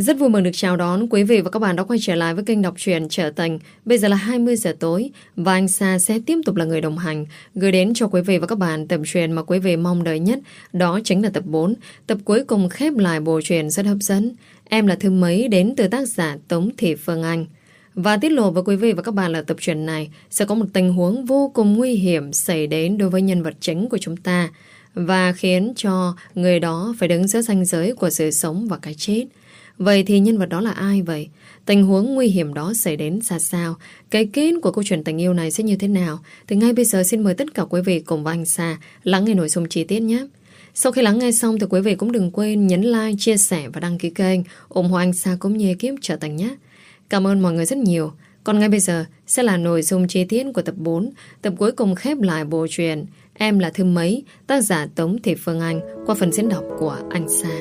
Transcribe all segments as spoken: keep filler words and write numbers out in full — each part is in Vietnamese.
Rất vui mừng được chào đón quý vị và các bạn đã quay trở lại với kênh đọc truyện Trở Tình. Bây giờ là hai mươi giờ tối và anh Sa sẽ tiếp tục là người đồng hành gửi đến cho quý vị và các bạn tập truyện mà quý vị mong đợi nhất. Đó chính là tập bốn, tập cuối cùng khép lại bộ truyện rất hấp dẫn Em Là Thứ Mấy đến từ tác giả Tống Thị Phương Anh. Và tiết lộ với quý vị và các bạn là tập truyện này sẽ có một tình huống vô cùng nguy hiểm xảy đến đối với nhân vật chính của chúng ta và khiến cho người đó phải đứng giữa ranh giới của sự sống và cái chết. Vậy thì nhân vật đó là ai vậy? Tình huống nguy hiểm đó xảy đến ra sao? Cái kết của câu chuyện tình yêu này sẽ như thế nào? Thì ngay bây giờ xin mời tất cả quý vị cùng với anh Sa lắng nghe nội dung chi tiết nhé. Sau khi lắng nghe xong thì quý vị cũng đừng quên nhấn like, chia sẻ và đăng ký kênh ủng hộ anh Sa cũng như ekip Trở Tình nhé. Cảm ơn mọi người rất nhiều. Còn ngay bây giờ sẽ là nội dung chi tiết của tập bốn, tập cuối cùng khép lại bộ truyện Em Là Thứ Mấy, tác giả Tống Thị Phương Anh qua phần diễn đọc của anh Sa.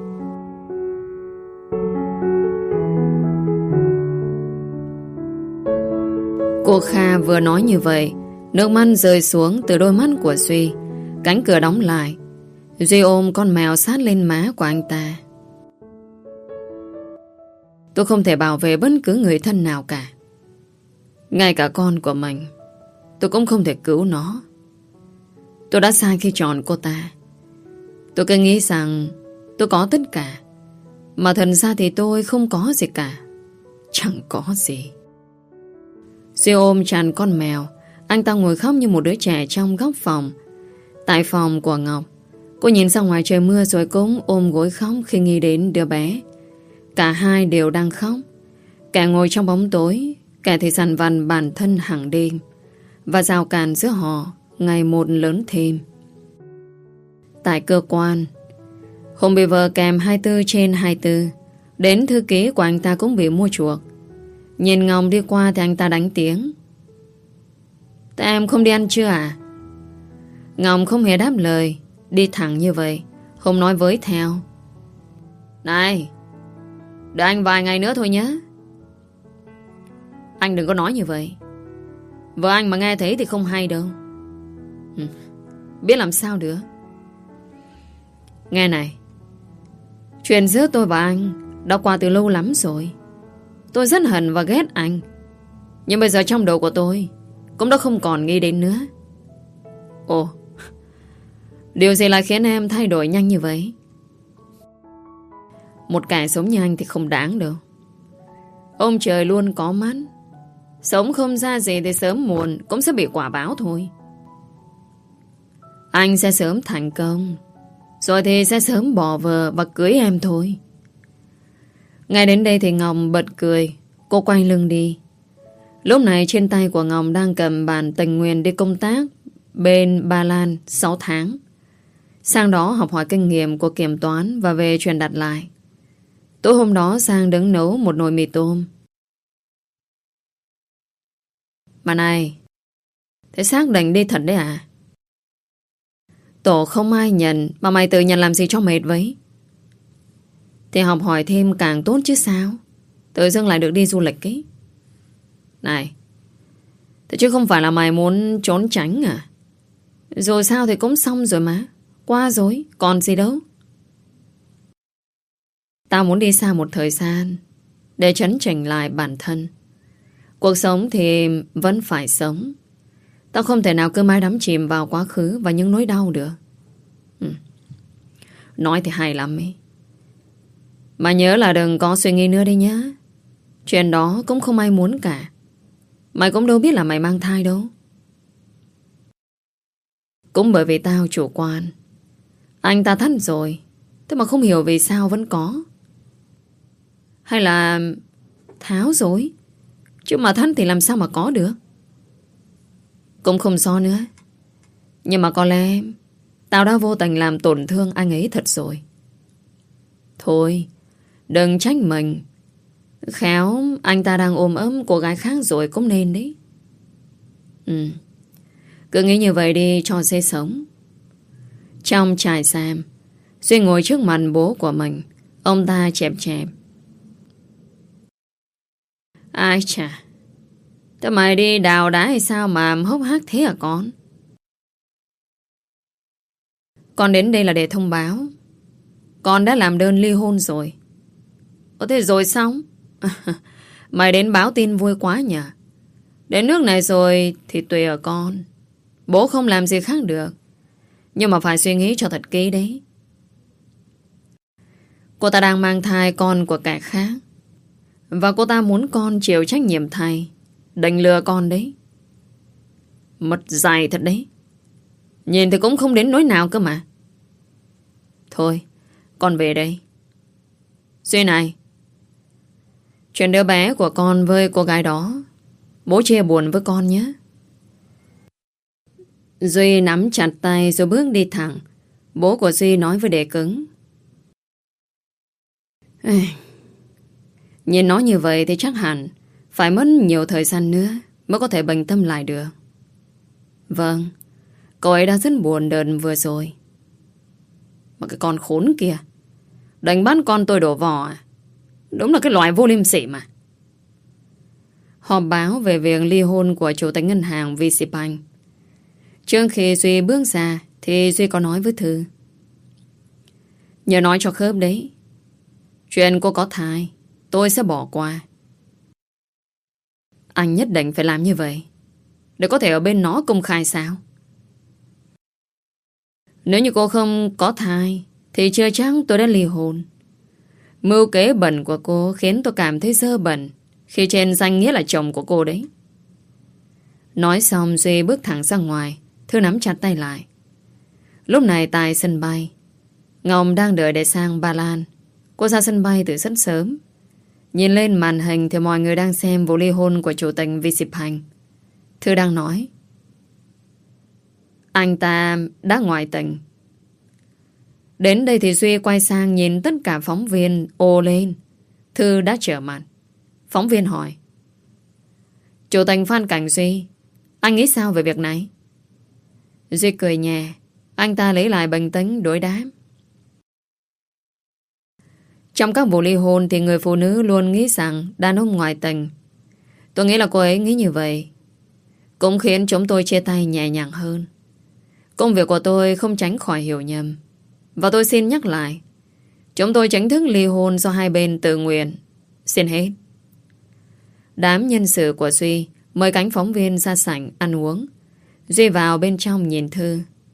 Cô Kha vừa nói như vậy, nước mắt rơi xuống từ đôi mắt của Duy. Cánh cửa đóng lại. Duy ôm con mèo sát lên má của anh ta. Tôi không thể bảo vệ bất cứ người thân nào cả. Ngay cả con của mình tôi cũng không thể cứu nó. Tôi đã sai khi chọn cô ta. Tôi cứ nghĩ rằng tôi có tất cả, mà thật ra thì tôi không có gì cả. Chẳng có gì. Duy ôm chặt con mèo. Anh ta ngồi khóc như một đứa trẻ trong góc phòng. Tại phòng của Ngọc, cô nhìn ra ngoài trời mưa rồi cũng ôm gối khóc khi nghĩ đến đứa bé. Cả hai đều đang khóc. Kẻ ngồi trong bóng tối, kẻ thì dằn vặt bản thân hàng đêm. Và rào cản giữa họ ngày một lớn thêm. Tại cơ quan, Hùng bị vợ kèm hai mươi bốn trên hai mươi bốn. Đến thư ký của anh ta cũng bị mua chuộc. Nhìn Ngọc đi qua thì anh ta đánh tiếng. Tại em không đi ăn chưa à? Ngọc không hề đáp lời. Đi thẳng như vậy. Hùng nói với theo. Này, đợi anh vài ngày nữa thôi nhé. Anh đừng có nói như vậy. Vợ anh mà nghe thấy thì không hay đâu. ừ, Biết làm sao được. Nghe này, chuyện giữa tôi và anh đã qua từ lâu lắm rồi. Tôi rất hận và ghét anh, nhưng bây giờ trong đầu của tôi cũng đã không còn nghĩ đến nữa. Ồ, điều gì lại khiến em thay đổi nhanh như vậy? Một kẻ sống như anh thì không đáng đâu. Ông trời luôn có mắt. Sống không ra gì thì sớm muộn cũng sẽ bị quả báo thôi. Anh sẽ sớm thành công, rồi thì sẽ sớm bỏ vợ và cưới em thôi. Ngay đến đây thì Ngọc bật cười. Cô quay lưng đi. Lúc này trên tay của Ngọc đang cầm bản tình nguyện đi công tác bên Ba Lan sáu tháng. Sang đó học hỏi kinh nghiệm của kiểm toán và về truyền đạt lại. Tối hôm đó Sang đứng nấu một nồi mì tôm. Mà này, thế xác định đi thật đấy à? Tổ không ai nhận mà mày tự nhận làm gì cho mệt vậy? Thì học hỏi thêm càng tốt chứ sao. Tự dưng lại được đi du lịch ấy. Này, thế chứ không phải là mày muốn trốn tránh à? Rồi sao thì cũng xong rồi mà. Qua rồi, còn gì đâu. Tao muốn đi xa một thời gian để chấn chỉnh lại bản thân. Cuộc sống thì vẫn phải sống. Tao không thể nào cứ mãi đắm chìm vào quá khứ và những nỗi đau được. ừ. Nói thì hay lắm ấy. Mà nhớ là đừng có suy nghĩ nữa đi nhá. Chuyện đó cũng không ai muốn cả. Mày cũng đâu biết là mày mang thai đâu. Cũng bởi vì tao chủ quan. Anh ta thắt rồi, thế mà không hiểu vì sao vẫn có. Hay là tháo rồi, chứ mà thắt thì làm sao mà có được. Cũng không so nữa. Nhưng mà có lẽ tao đã vô tình làm tổn thương anh ấy thật rồi. Thôi, đừng trách mình. Khéo anh ta đang ôm ấm cô gái khác rồi cũng nên đấy. Ừ, cứ nghĩ như vậy đi cho dễ sống. Trong trại giam, Duy ngồi trước mặt bố của mình. Ông ta chẹp chẹp. Ai chà, thế mày đi đào đá hay sao mà hốc hác thế hả con? Con đến đây là để thông báo con đã làm đơn ly hôn rồi. Ồ thế rồi xong. Mày đến báo tin vui quá nhỉ. Đến nước này rồi thì tùy ở con. Bố không làm gì khác được. Nhưng mà phải suy nghĩ cho thật kỹ đấy. Cô ta đang mang thai con của kẻ khác. Và cô ta muốn con chịu trách nhiệm thay. Đành lừa con đấy. Mất dài thật đấy. Nhìn thì cũng không đến nỗi nào cơ mà. Thôi, con về đây. Duy này, chuyện đứa bé của con với cô gái đó, bố chia buồn với con nhé. Duy nắm chặt tay rồi bước đi thẳng. Bố của Duy nói với Đề cứng. Ê, nhìn nó như vậy thì chắc hẳn phải mất nhiều thời gian nữa mới có thể bình tâm lại được. Vâng, cậu ấy đã rất buồn đợt vừa rồi. Mà cái con khốn kia đánh bắt con tôi đổ vỏ à? Đúng là cái loại vô liêm sỉ mà. Họp báo về việc ly hôn của chủ tịch ngân hàng vê xê Bank. Trước khi Duy bước ra thì Duy có nói với Thư. Nhớ nói cho khớp đấy. Chuyện cô có thai tôi sẽ bỏ qua. Anh nhất định phải làm như vậy để có thể ở bên nó công khai sao? Nếu như cô không có thai thì chưa chắc tôi đã ly hôn. Mưu kế bẩn của cô khiến tôi cảm thấy dơ bẩn khi trên danh nghĩa là chồng của cô đấy. Nói xong Duy bước thẳng ra ngoài. Thư nắm chặt tay lại. Lúc này tại sân bay, Ngọc đang đợi để sang Ba Lan. Cô ra sân bay từ rất sớm. Nhìn lên màn hình thì mọi người đang xem vụ ly hôn của chủ tịch vê xê Bank. Thư đang nói anh ta đã ngoại tình. Đến đây thì Duy quay sang nhìn tất cả phóng viên ồ lên. Thư đã trở mặt. Phóng viên hỏi: Chủ tịch Phan Cảnh Duy, anh nghĩ sao về việc này? Duy cười nhẹ. Anh ta lấy lại bình tĩnh đối đáp: Trong các vụ ly hôn thì người phụ nữ luôn nghĩ rằng đàn ông ngoại tình. Tôi nghĩ là cô ấy nghĩ như vậy cũng khiến chúng tôi chia tay nhẹ nhàng hơn. Công việc của tôi không tránh khỏi hiểu nhầm. Và tôi xin nhắc lại, chúng tôi chính thức ly hôn do hai bên tự nguyện. Xin hết. Đám nhân sự của Duy mời cánh phóng viên ra sảnh ăn uống. Duy vào bên trong nhìn Thư.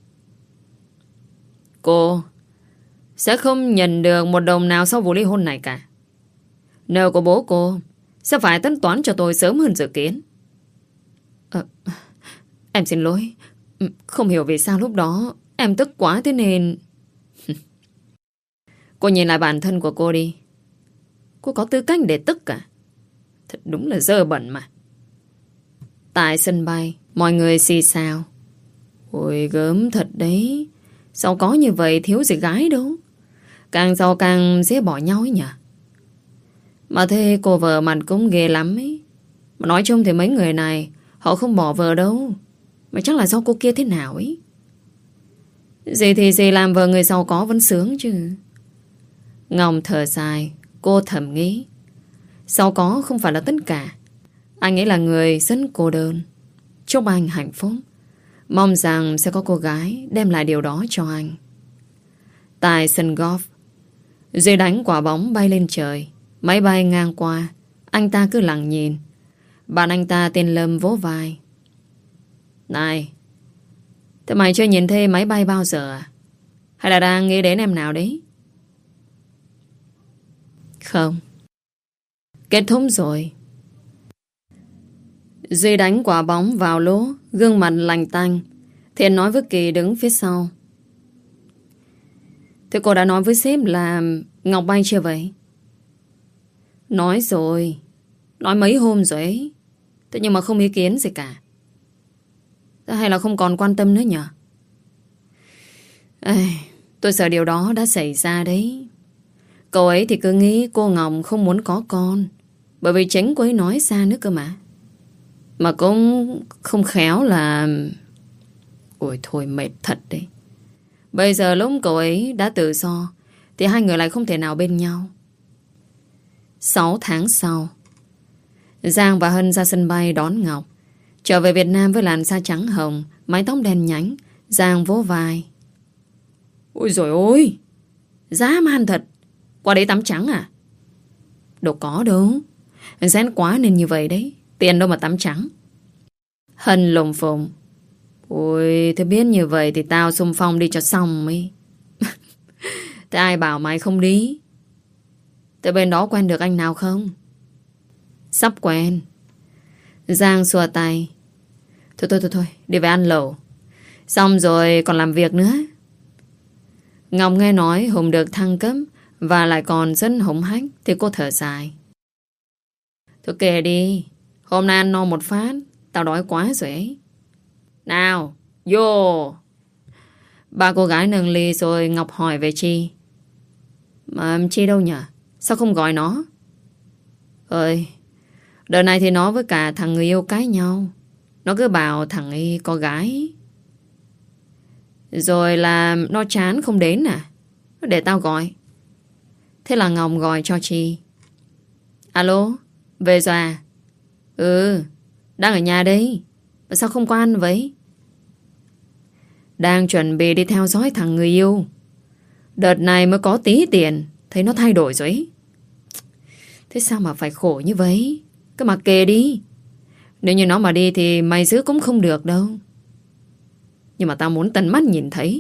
Cô sẽ không nhận được một đồng nào sau vụ ly hôn này cả. Nợ của bố cô sẽ phải thanh toán cho tôi sớm hơn dự kiến. à, Em xin lỗi. Không hiểu vì sao lúc đó em tức quá thế nên... Cô nhìn lại bản thân của cô đi. Cô có tư cách để tức cả. Thật đúng là dơ bẩn mà. Tại sân bay mọi người xì xào. Ôi gớm thật đấy. Sao có như vậy thiếu gì gái đâu. Càng giàu càng dễ bỏ nhau ấy nhỉ. Mà thế cô vợ mặt cũng ghê lắm ấy. Mà nói chung thì mấy người này họ không bỏ vợ đâu. Mà chắc là do cô kia thế nào ấy. Gì thì gì làm vợ người giàu có vẫn sướng chứ. Ngọc thở dài. Cô thầm nghĩ giàu có không phải là tất cả. Anh ấy là người rất cô đơn. Chúc anh hạnh phúc. Mong rằng sẽ có cô gái đem lại điều đó cho anh. Tại sân golf, Duy đánh quả bóng bay lên trời. Máy bay ngang qua. Anh ta cứ lặng nhìn. Bạn anh ta tên Lâm vỗ vai. Này, thế mày chưa nhìn thấy máy bay bao giờ à? Hay là đang nghĩ đến em nào đấy? Không. Kết thúc rồi. Duy đánh quả bóng vào lỗ. Gương mặt lành tanh. Thiện nói với Kỳ đứng phía sau. Thế cô đã nói với sếp là Ngọc bay chưa vậy? Nói rồi. Nói mấy hôm rồi ấy. Thế nhưng mà không ý kiến gì cả. Thế hay là không còn quan tâm nữa nhỉ? Ê, tôi sợ điều đó đã xảy ra đấy. Cậu ấy thì cứ nghĩ cô Ngọc không muốn có con. Bởi vì chính cô ấy nói xa nữa cơ mà. Mà cũng không khéo là... Ôi thôi mệt thật đấy. Bây giờ lúc cậu ấy đã tự do thì hai người lại không thể nào bên nhau. Sáu tháng sau, Giang và Hân ra sân bay đón Ngọc. Trở về Việt Nam với làn da trắng hồng, mái tóc đen nhánh. Giang vỗ vai. Ôi dồi ôi, dã man thật. Qua đấy tắm trắng à? Đâu có đâu. Rén quá nên như vậy đấy. Tiền đâu mà tắm trắng. Hân lồng phồng. Ôi, thế biết như vậy thì tao xung phong đi cho xong ấy. Thế ai bảo mày không đi? Thế bên đó quen được anh nào không? Sắp quen. Giang xua tay. Thôi thôi thôi thôi, đi về ăn lẩu. Xong rồi còn làm việc nữa. Ngọc nghe nói Hùng được thăng cấp và lại còn rất hống hách thì cô thở dài. Thôi kệ đi. Hôm nay ăn no một phát. Tao đói quá rồi ấy. Nào, vô. Ba cô gái nâng ly rồi Ngọc hỏi về Chi. Mà Chi đâu nhỉ? Sao không gọi nó? Ơi, đợt này thì nó với cả thằng người yêu cãi nhau. Nó cứ bảo thằng ấy có gái. Rồi là nó chán không đến à? Để tao gọi. Thế là Ngọc gọi cho Chi. Alo, về rồi à? Ừ, đang ở nhà đấy. Mà sao không có ăn vậy? Đang chuẩn bị đi theo dõi thằng người yêu. Đợt này mới có tí tiền, thấy nó thay đổi rồi ấy. Thế sao mà phải khổ như vậy? Cứ mặc kệ đi. Nếu như nó mà đi thì mày giữ cũng không được đâu. Nhưng mà tao muốn tận mắt nhìn thấy.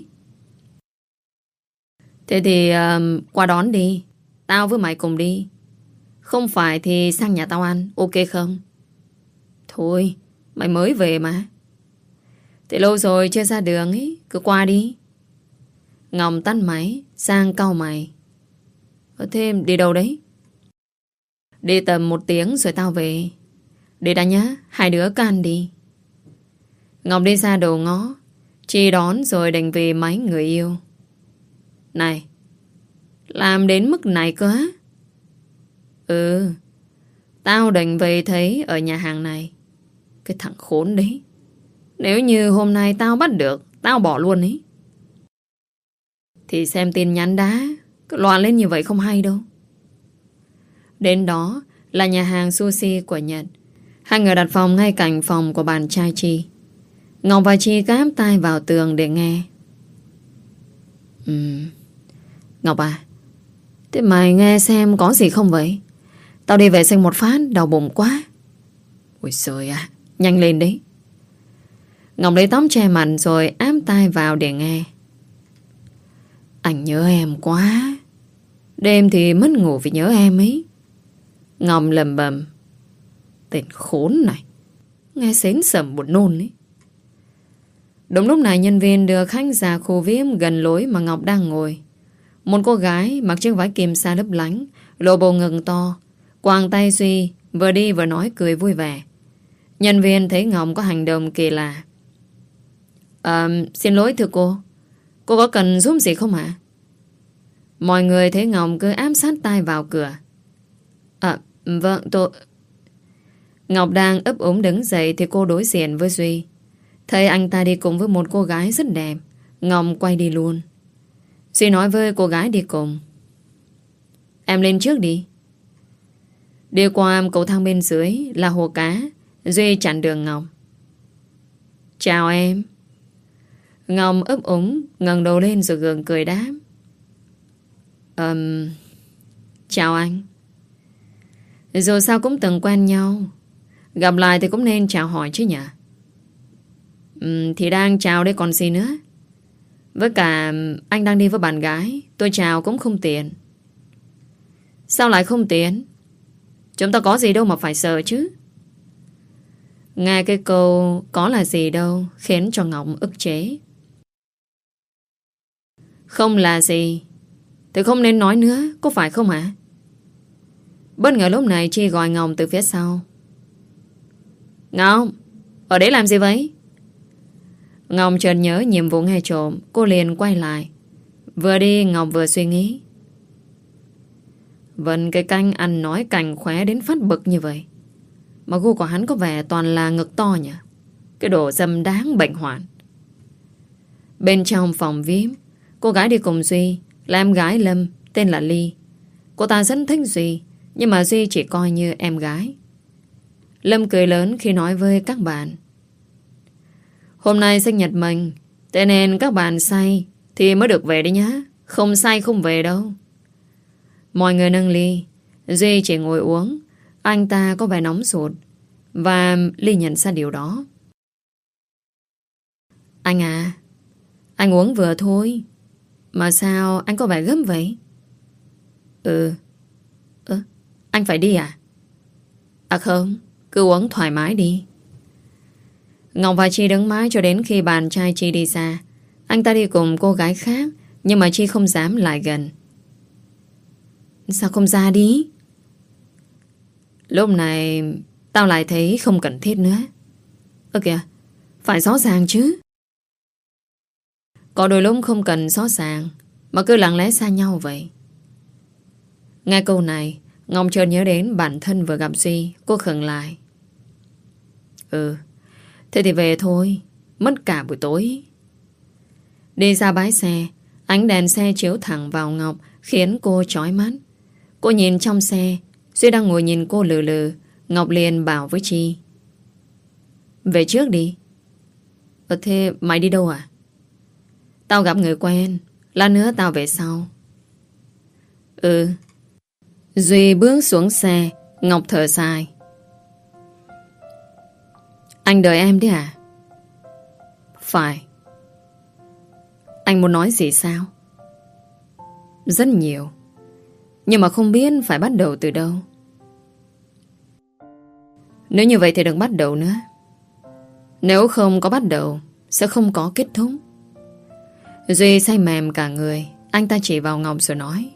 Thế thì uh, qua đón đi. Tao với mày cùng đi. Không phải thì sang nhà tao ăn, ok không? Thôi, mày mới về mà. Thì lâu rồi chưa ra đường ấy. Cứ qua đi. Ngọc tắt máy. Sang cau mày. Ở thêm đi đâu đấy? Đi tầm một tiếng rồi tao về. Đi đã nhá. Hai đứa cứ ăn đi. Ngọc đi ra đầu ngõ. Chi đón rồi đành về máy người yêu. Này, làm đến mức này cơ á? Ừ, tao đành về thấy ở nhà hàng này. Cái thằng khốn đấy. Nếu như hôm nay tao bắt được, tao bỏ luôn ấy. Thì xem tin nhắn đá. Cứ loạn lên như vậy không hay đâu. Đến đó là nhà hàng sushi của Nhật. Hai người đặt phòng ngay cạnh phòng của bạn trai Chi. Ngọc và Chi gáp tai vào tường để nghe. Ừ. Ngọc à, thế mày nghe xem có gì không vậy? Tao đi vệ sinh một phát, đau bụng quá. Ôi trời ạ, nhanh lên đấy. Ngọc lấy tóc che mặt rồi áp tai vào để nghe. Anh nhớ em quá. Đêm thì mất ngủ vì nhớ em ấy. Ngọc lầm bầm. Tên khốn này. Nghe sến sẩm buồn nôn ấy. Đúng lúc này nhân viên đưa khách ra khu vi ai pi gần lối mà Ngọc đang ngồi. Một cô gái mặc chiếc váy kim sa lấp lánh, lộ bầu ngực to, quàng tay Duy, vừa đi vừa nói cười vui vẻ. Nhân viên thấy Ngọc có hành động kỳ lạ. À, xin lỗi thưa cô. Cô có cần giúp gì không ạ? Mọi người thấy Ngọc cứ áp sát tai vào cửa. À, vâng, tôi... Ngọc đang ấp úng đứng dậy thì cô đối diện với Duy. Thấy anh ta đi cùng với một cô gái rất đẹp, Ngọc quay đi luôn. Duy nói với cô gái đi cùng. Em lên trước đi. Đi qua cầu thang bên dưới là hồ cá. Duy chặn đường Ngọc. Chào em. Ngọc ấp úng ngẩng đầu lên rồi gượng cười đáp. um, Chào anh. Dù sao cũng từng quen nhau, gặp lại thì cũng nên chào hỏi chứ nhỉ. um, Thì đang chào đây còn gì nữa. Với cả anh đang đi với bạn gái, tôi chào cũng không tiện. Sao lại không tiện? Chúng ta có gì đâu mà phải sợ chứ. Nghe cái câu có là gì đâu khiến cho Ngọc ức chế. Không là gì thì không nên nói nữa, có phải không hả? Bất ngờ lúc này Chi gọi Ngọc từ phía sau. Ngọc, ở đấy làm gì vậy? Ngọc chợt nhớ nhiệm vụ nghe trộm. Cô liền quay lại. Vừa đi Ngọc vừa suy nghĩ. Vân cái canh ăn nói cành khóe đến phát bực như vậy, mà gu của hắn có vẻ toàn là ngực to nhỉ. Cái đồ dâm đáng bệnh hoạn. Bên trong phòng vi ai pi, cô gái đi cùng Duy là em gái Lâm, tên là Ly. Cô ta rất thích Duy, nhưng mà Duy chỉ coi như em gái. Lâm cười lớn khi nói với các bạn. Hôm nay sinh nhật mình, thế nên các bạn say thì mới được về đấy nhá. Không say không về đâu. Mọi người nâng ly. Duy chỉ ngồi uống. Anh ta có vẻ nóng ruột. Và Ly nhận ra điều đó. Anh à, anh uống vừa thôi. Mà sao anh có vẻ gấp vậy? Ừ. Ừ, anh phải đi à? À không, cứ uống thoải mái đi. Ngọc và Chi đứng mãi cho đến khi bạn trai Chi đi xa. Anh ta đi cùng cô gái khác, nhưng mà Chi không dám lại gần. Sao không ra đi? Lúc này tao lại thấy không cần thiết nữa. Ơ kìa, phải rõ ràng chứ. Có đôi lúc không cần rõ ràng mà cứ lặng lẽ xa nhau vậy. Nghe câu này, Ngọc chợt nhớ đến bản thân vừa gặp Duy. Cô khựng lại. Ừ, thế thì về thôi. Mất cả buổi tối. Đi ra bãi xe, ánh đèn xe chiếu thẳng vào Ngọc khiến cô chói mắt. Cô nhìn trong xe, Duy đang ngồi nhìn cô lừ lừ. Ngọc liền bảo với Chi. Về trước đi. Ờ thế mày đi đâu à? Tao gặp người quen. Lát nữa tao về sau. Ừ. Duy bước xuống xe. Ngọc thở dài. Anh đợi em đấy à? Phải. Anh muốn nói gì sao? Rất nhiều. Nhưng mà không biết phải bắt đầu từ đâu. Nếu như vậy thì đừng bắt đầu nữa. Nếu không có bắt đầu sẽ không có kết thúc. Duy say mềm cả người. Anh ta chỉ vào Ngọc rồi nói.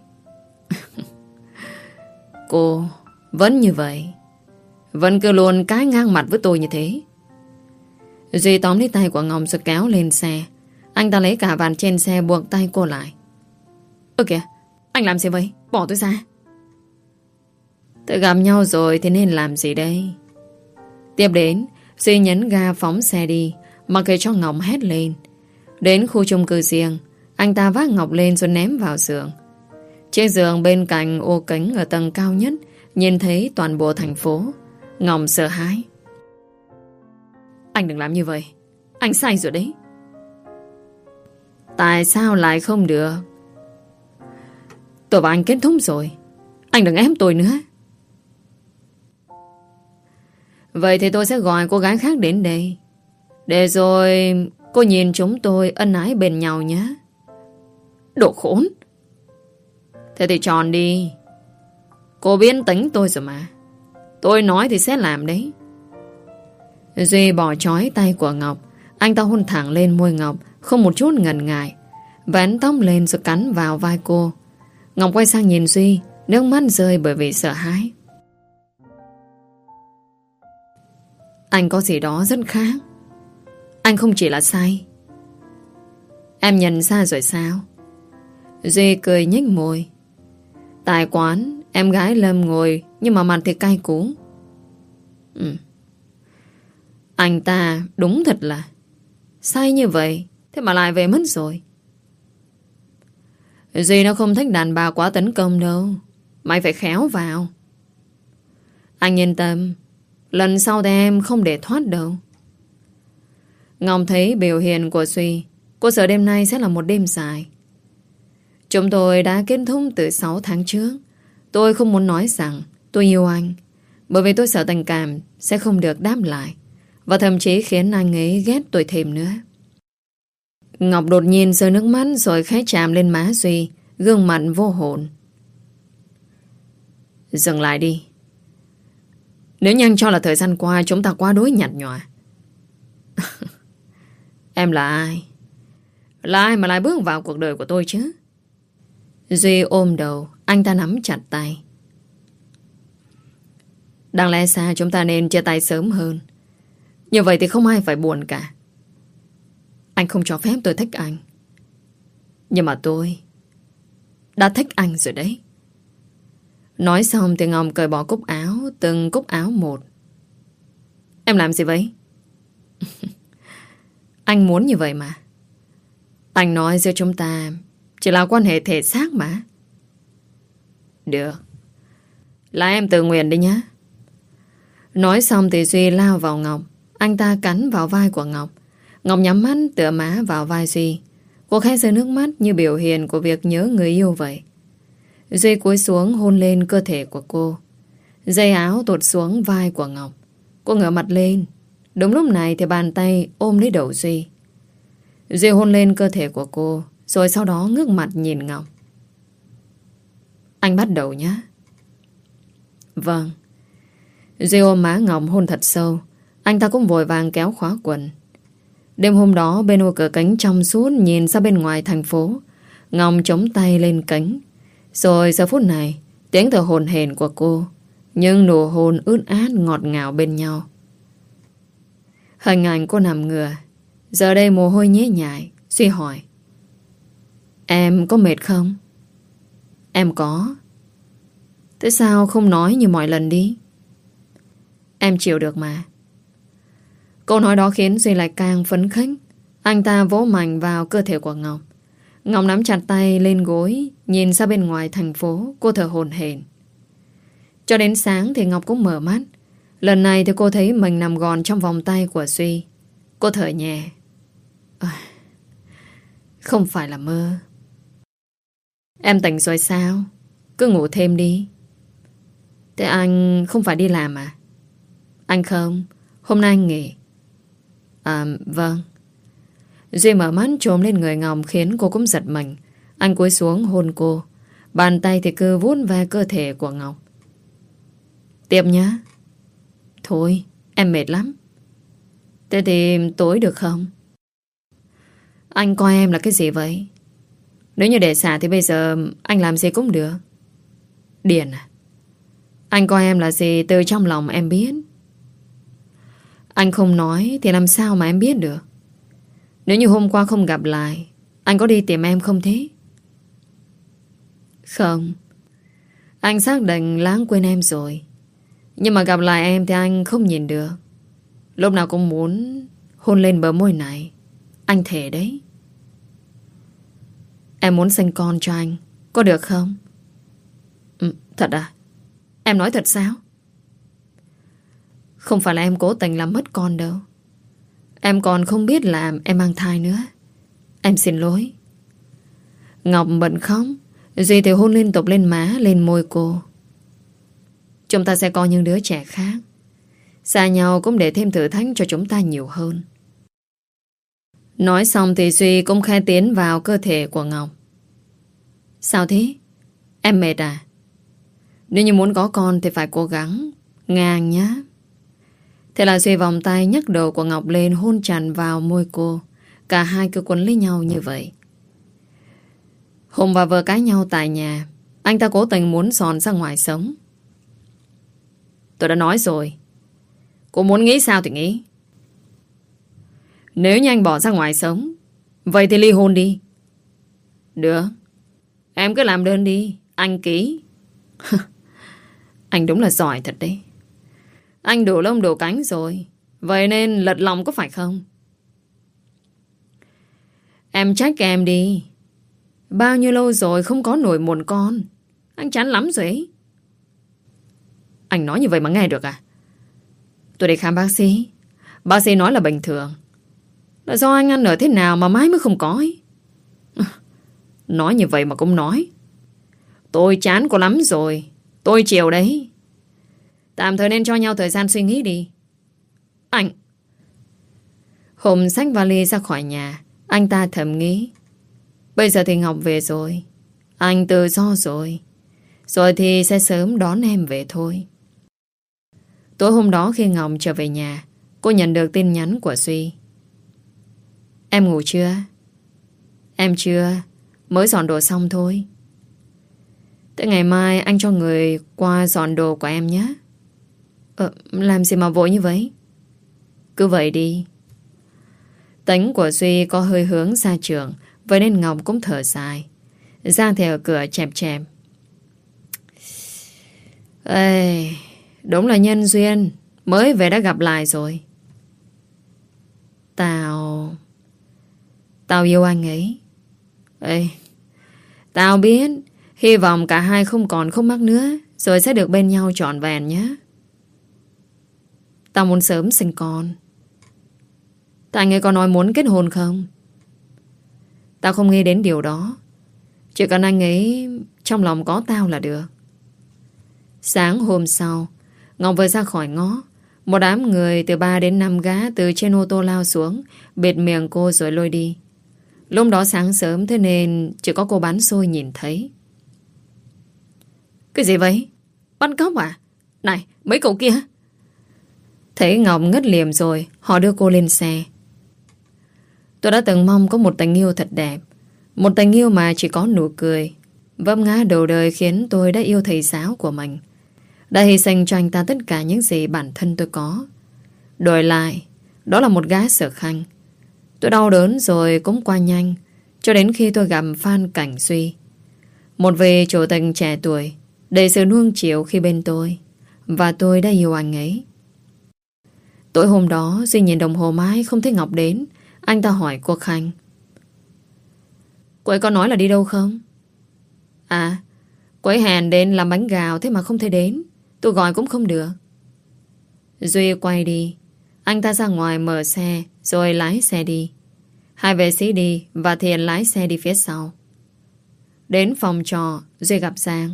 Cô vẫn như vậy. Vẫn cứ luôn cái ngang mặt với tôi như thế. Duy tóm lấy tay của Ngọc rồi kéo lên xe. Anh ta lấy cả vạt trên xe buộc tay cô lại. Ơ kìa, anh làm gì vậy? Bỏ tôi ra. Tự gặp nhau rồi thì nên làm gì đây? Tiếp đến, Duy nhấn ga phóng xe đi, mặc kệ cho Ngọc hét lên. Đến khu chung cư riêng, anh ta vác Ngọc lên rồi ném vào giường. Chiếc giường bên cạnh ô kính ở tầng cao nhất, nhìn thấy toàn bộ thành phố. Ngọc sợ hãi. Anh đừng làm như vậy. Anh sai rồi đấy. Tại sao lại không được? Tôi và anh kết thúc rồi. Anh đừng ép tôi nữa. Vậy thì tôi sẽ gọi cô gái khác đến đây. Để rồi cô nhìn chúng tôi ân ái bên nhau nhé. Đồ khốn. Thế thì tròn đi. Cô biết tính tôi rồi mà. Tôi nói thì sẽ làm đấy. Duy bỏ trói tay của Ngọc. Anh ta hôn thẳng lên môi Ngọc, không một chút ngần ngại. Vén tóc lên rồi cắn vào vai cô. Ngọc quay sang nhìn Duy, nước mắt rơi bởi vì sợ hãi. Anh có gì đó rất khác. Anh không chỉ là say. Em nhận ra rồi sao? Duy cười nhếch môi. Tại quán em gái Lâm ngồi, nhưng mà mặt thì cay cú. Ừ. Anh ta đúng thật là say như vậy, thế mà lại về mất rồi. Duy nó không thích đàn bà quá tấn công đâu. Mày phải khéo vào. Anh yên tâm, lần sau thì em không để thoát đâu. Ngọc thấy biểu hiện của Duy. Cô sợ đêm nay sẽ là một đêm dài. Chúng tôi đã kết thúc từ sáu tháng trước. Tôi không muốn nói rằng tôi yêu anh, bởi vì tôi sợ tình cảm sẽ không được đáp lại, và thậm chí khiến anh ấy ghét tôi thêm nữa. Ngọc đột nhiên rơi nước mắt rồi khẽ chạm lên má Duy, gương mặt vô hồn. Dừng lại đi. Nếu như anh cho là thời gian qua chúng ta quá đối nhạt nhòa. Em là ai? Là ai mà lại bước vào cuộc đời của tôi chứ? Duy ôm đầu. Anh ta nắm chặt tay. Đáng lẽ xa chúng ta nên chia tay sớm hơn. Như vậy thì không ai phải buồn cả. Anh không cho phép tôi thích anh. Nhưng mà tôi đã thích anh rồi đấy. Nói xong thì Ngọc cởi bỏ cúc áo, từng cúc áo một. Em làm gì vậy? Anh muốn như vậy mà. Anh nói giữa chúng ta chỉ là quan hệ thể xác mà. Được. Là em tự nguyện đi nhá. Nói xong thì Duy lao vào Ngọc. Anh ta cắn vào vai của Ngọc. Ngọc nhắm mắt tựa má vào vai Duy. Cô khẽ rơi nước mắt như biểu hiện của việc nhớ người yêu vậy. Duy cúi xuống hôn lên cơ thể của cô. Dây áo tụt xuống vai của Ngọc. Cô ngửa mặt lên. Đúng lúc này thì bàn tay ôm lấy đầu Duy. Duy hôn lên cơ thể của cô, rồi sau đó ngước mặt nhìn Ngọc. Anh bắt đầu nhé. Vâng. Duy ôm má Ngọc hôn thật sâu. Anh ta cũng vội vàng kéo khóa quần. Đêm hôm đó bên ô cửa kính trong suốt nhìn ra bên ngoài thành phố, Ngọc chống tay lên kính. Rồi giờ phút này tiếng thở hổn hển của cô, nhưng nụ hôn ướt át ngọt ngào bên nhau. Hình ảnh cô nằm ngửa, giờ đây mồ hôi nhễ nhại. Duy hỏi: Em có mệt không? Em có. Thế sao không nói như mọi lần đi? Em chịu được mà. Câu nói đó khiến Duy lại càng phấn khích. Anh ta vỗ mạnh vào cơ thể của Ngọc. Ngọc nắm chặt tay lên gối, nhìn ra bên ngoài thành phố. Cô thở hổn hển. Cho đến sáng thì Ngọc cũng mở mắt. Lần này thì cô thấy mình nằm gọn trong vòng tay của Duy. Cô thở nhẹ. À, không phải là mơ. Em tỉnh rồi sao? Cứ ngủ thêm đi. Thế anh không phải đi làm à? Anh không. Hôm nay anh nghỉ. À vâng. Duy mở mắt trồm lên người Ngọc khiến cô cũng giật mình. Anh cúi xuống hôn cô. Bàn tay thì cứ vuốt về cơ thể của Ngọc. Tiếp nhá. Thôi em mệt lắm. Thế thì tối được không? Anh coi em là cái gì vậy? Nếu như để xả thì bây giờ anh làm gì cũng được. Điền à? Anh coi em là gì từ trong lòng em biết. Anh không nói thì làm sao mà em biết được? Nếu như hôm qua không gặp lại, anh có đi tìm em không thế? Không. Anh xác định lãng quên em rồi. Nhưng mà gặp lại em thì anh không nhìn được. Lúc nào cũng muốn hôn lên bờ môi này. Anh thề đấy. Em muốn sinh con cho anh, có được không? Ừ, thật à? Em nói thật sao? Không phải là em cố tình làm mất con đâu. Em còn không biết là em mang thai nữa. Em xin lỗi. Ngọc bận khóc. Duy thì hôn liên tục lên má, lên môi cô. Chúng ta sẽ có những đứa trẻ khác. Xa nhau cũng để thêm thử thách cho chúng ta nhiều hơn. Nói xong thì Duy cũng khẽ tiến vào cơ thể của Ngọc. Sao thế? Em mệt à? Nếu như muốn có con thì phải cố gắng. Ngang nhá. Thế là Duy vòng tay nhấc đầu của Ngọc lên, hôn chặt vào môi cô. Cả hai cứ quấn lấy nhau như vậy. Hùng và vợ cãi nhau tại nhà. Anh ta cố tình muốn dọn ra ngoài sống. Tôi đã nói rồi, cô muốn nghĩ sao thì nghĩ. Nếu như anh bỏ ra ngoài sống, vậy thì ly hôn đi. Được. Em cứ làm đơn đi, anh ký. Anh đúng là giỏi thật đấy. Anh đủ lông đủ cánh rồi, vậy nên lật lòng có phải không? Em trách em đi. Bao nhiêu lâu rồi không có nổi một con. Anh chán lắm rồi ấy. Anh nói như vậy mà nghe được à? Tôi đi khám bác sĩ. Bác sĩ nói là bình thường. Là do anh ăn ở thế nào mà mãi mới không có ấy. Nói như vậy mà cũng nói. Tôi chán cô lắm rồi. Tôi chiều đấy. Tạm thời nên cho nhau thời gian suy nghĩ đi. Anh. Hùng xách vali ra khỏi nhà. Anh ta thầm nghĩ. Bây giờ thì Ngọc về rồi. Anh tự do rồi. Rồi thì sẽ sớm đón em về thôi. Tối hôm đó khi Ngọc trở về nhà, cô nhận được tin nhắn của Duy. Em ngủ chưa? Em chưa. Mới dọn đồ xong thôi. Tới ngày mai anh cho người qua dọn đồ của em nhé. Ờ, làm gì mà vội như vậy? Cứ vậy đi. Tính của Duy có hơi hướng ra trường, vậy nên Ngọc cũng thở dài. Ra thì ở cửa chẹp chẹp. Ê, đúng là nhân duyên. Mới về đã gặp lại rồi. Tao Tao yêu anh ấy. Ê, tao biết. Hy vọng cả hai không còn khúc mắc nữa, rồi sẽ được bên nhau trọn vẹn nhé. Tao muốn sớm sinh con. Tại anh ấy có nói muốn kết hôn không? Tao không nghĩ đến điều đó. Chỉ cần anh ấy trong lòng có tao là được. Sáng hôm sau, Ngọc vừa ra khỏi ngõ, một đám người từ ba đến năm gã từ trên ô tô lao xuống, bịt miệng cô rồi lôi đi. Lúc đó sáng sớm thế nên chỉ có cô bán xôi nhìn thấy. Cái gì vậy? Bắt cóc à? Này, mấy cậu kia. Thấy Ngọc ngất liềm rồi, họ đưa cô lên xe. Tôi đã từng mong có một tình yêu thật đẹp. Một tình yêu mà chỉ có nụ cười, vấp ngã đầu đời khiến tôi đã yêu thầy giáo của mình. Đã hy sinh cho anh ta tất cả những gì bản thân tôi có. Đổi lại, đó là một gã Sở Khanh. Tôi đau đớn rồi cũng qua nhanh, cho đến khi tôi gặp Phan Cảnh Duy. Một vị chủ tình trẻ tuổi, đầy sự nuông chiều khi bên tôi. Và tôi đã yêu anh ấy. Tối hôm đó, Duy nhìn đồng hồ mãi không thấy Ngọc đến. Anh ta hỏi cô Khanh: cô ấy có nói là đi đâu không? À, cô ấy hẹn đến làm bánh gạo, thế mà không thể đến. Tôi gọi cũng không được. Duy quay đi. Anh ta ra ngoài mở xe rồi lái xe đi. Hai vệ sĩ đi và Thiện lái xe đi phía sau. Đến phòng trọ, Duy gặp Giang.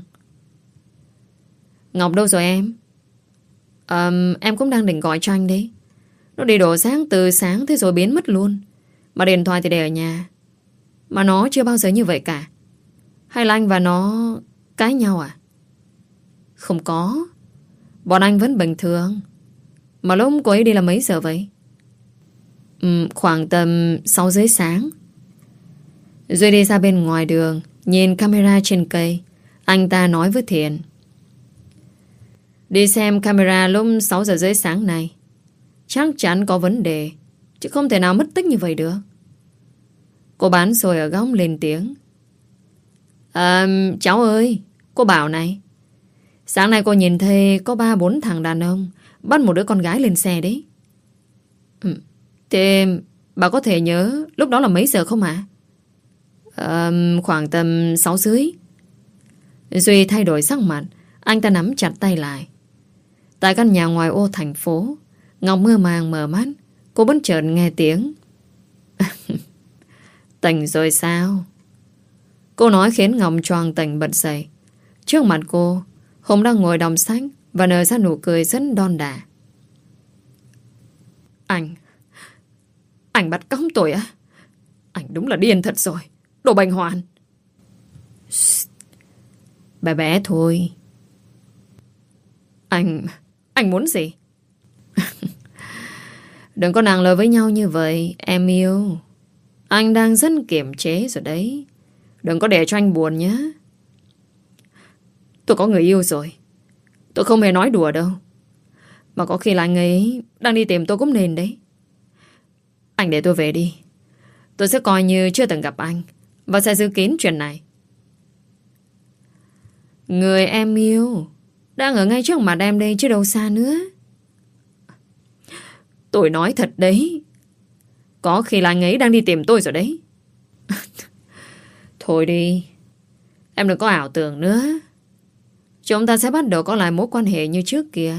Ngọc đâu rồi em? um, Em cũng đang định gọi cho anh đấy. Nó đi đổ sáng từ sáng thế rồi biến mất luôn. Mà điện thoại thì để ở nhà. Mà nó chưa bao giờ như vậy cả. Hay là anh và nó cãi nhau à? Không có. Bọn anh vẫn bình thường. Mà lúc cô ấy đi là mấy giờ vậy? Ừ, khoảng tầm sáu rưỡi sáng. Duy đi ra bên ngoài đường, nhìn camera trên cây. Anh ta nói với Thiện: đi xem camera lúc sáu giờ rưỡi sáng này. Chắc chắn có vấn đề, chứ không thể nào mất tích như vậy được. Cô bán xôi ở góc lên tiếng: À, cháu ơi, cô bảo này, sáng nay cô nhìn thấy có ba bốn thằng đàn ông bắt một đứa con gái lên xe đấy. Ừ, thế bà có thể nhớ lúc đó là mấy giờ không ạ? À? À, khoảng tầm sáu rưỡi. Duy thay đổi sắc mặt. Anh ta nắm chặt tay lại. Tại căn nhà ngoài ô thành phố, Ngọc mơ màng mở mắt. Cô bất chợt nghe tiếng: tỉnh rồi sao? Cô nói khiến Ngọc choàng tỉnh bật dậy. Trước mặt cô, Hùng đang ngồi đọc sách và nở ra nụ cười rất đon đả. Anh Anh bắt cóc tôi á? Anh đúng là điên thật rồi. Đồ bệnh hoạn. Bé bé thôi. Anh Anh muốn gì? Đừng có nặng lời với nhau như vậy, em yêu. Anh đang rất kiềm chế rồi đấy. Đừng có để cho anh buồn nhé. Tôi có người yêu rồi. Tôi không hề nói đùa đâu. Mà có khi là anh ấy đang đi tìm tôi cũng nên đấy. Anh để tôi về đi. Tôi sẽ coi như chưa từng gặp anh và sẽ giữ kín chuyện này. Người em yêu đang ở ngay trước mặt em đây chứ đâu xa nữa. Tôi nói thật đấy. Có khi là anh ấy đang đi tìm tôi rồi đấy. Thôi đi. Em đừng có ảo tưởng nữa. Chúng ta sẽ bắt đầu có lại mối quan hệ như trước kia.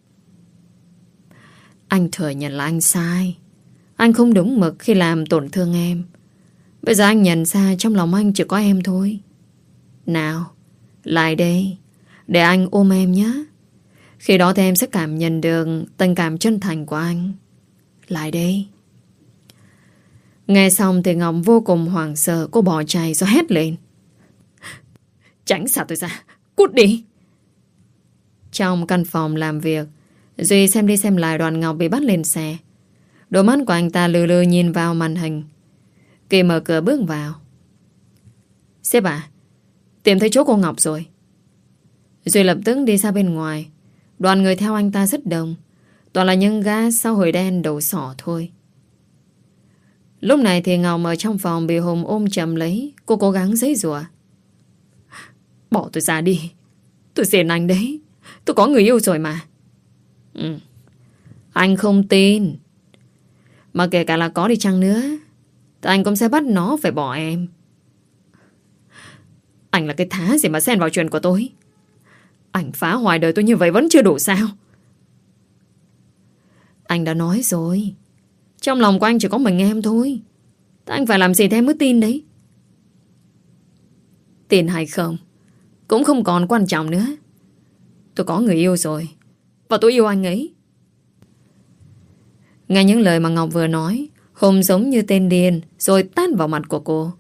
Anh thừa nhận là anh sai. Anh không đúng mực khi làm tổn thương em. Bây giờ anh nhận ra trong lòng anh chỉ có em thôi. Nào, lại đây. Để anh ôm em nhé. Khi đó thì em sẽ cảm nhận được tình cảm chân thành của anh. Lại đây. Nghe xong thì Ngọc vô cùng hoảng sợ. Cô bỏ chạy rồi hét lên: tránh xa tôi ra. Cút đi. Trong căn phòng làm việc, Duy xem đi xem lại đoàn Ngọc bị bắt lên xe. Đôi mắt của anh ta lừ lừ nhìn vào màn hình. Kỳ mở cửa bước vào. Sếp à, tìm thấy chỗ cô Ngọc rồi. Duy lập tức đi ra bên ngoài. Đoàn người theo anh ta rất đông. Toàn là những gã sau hồi đen đầu sỏ thôi. Lúc này thì Ngọc ở trong phòng bị Hùng ôm chầm lấy. Cô cố gắng giãy giụa. Bỏ tôi ra đi. Tôi xin anh đấy. Tôi có người yêu rồi mà. Ừ. Anh không tin. Mà kể cả là có đi chăng nữa thì anh cũng sẽ bắt nó phải bỏ em. Anh là cái thá gì mà xen vào chuyện của tôi? Anh phá hoại đời tôi như vậy vẫn chưa đủ sao? Anh đã nói rồi. Trong lòng của anh chỉ có mình em thôi. Anh phải làm gì thì em mới tin đấy. Tiền hay không cũng không còn quan trọng nữa. Tôi có người yêu rồi, và tôi yêu anh ấy. Nghe những lời mà Ngọc vừa nói, Hùng giống như tên điên rồi tát vào mặt của cô.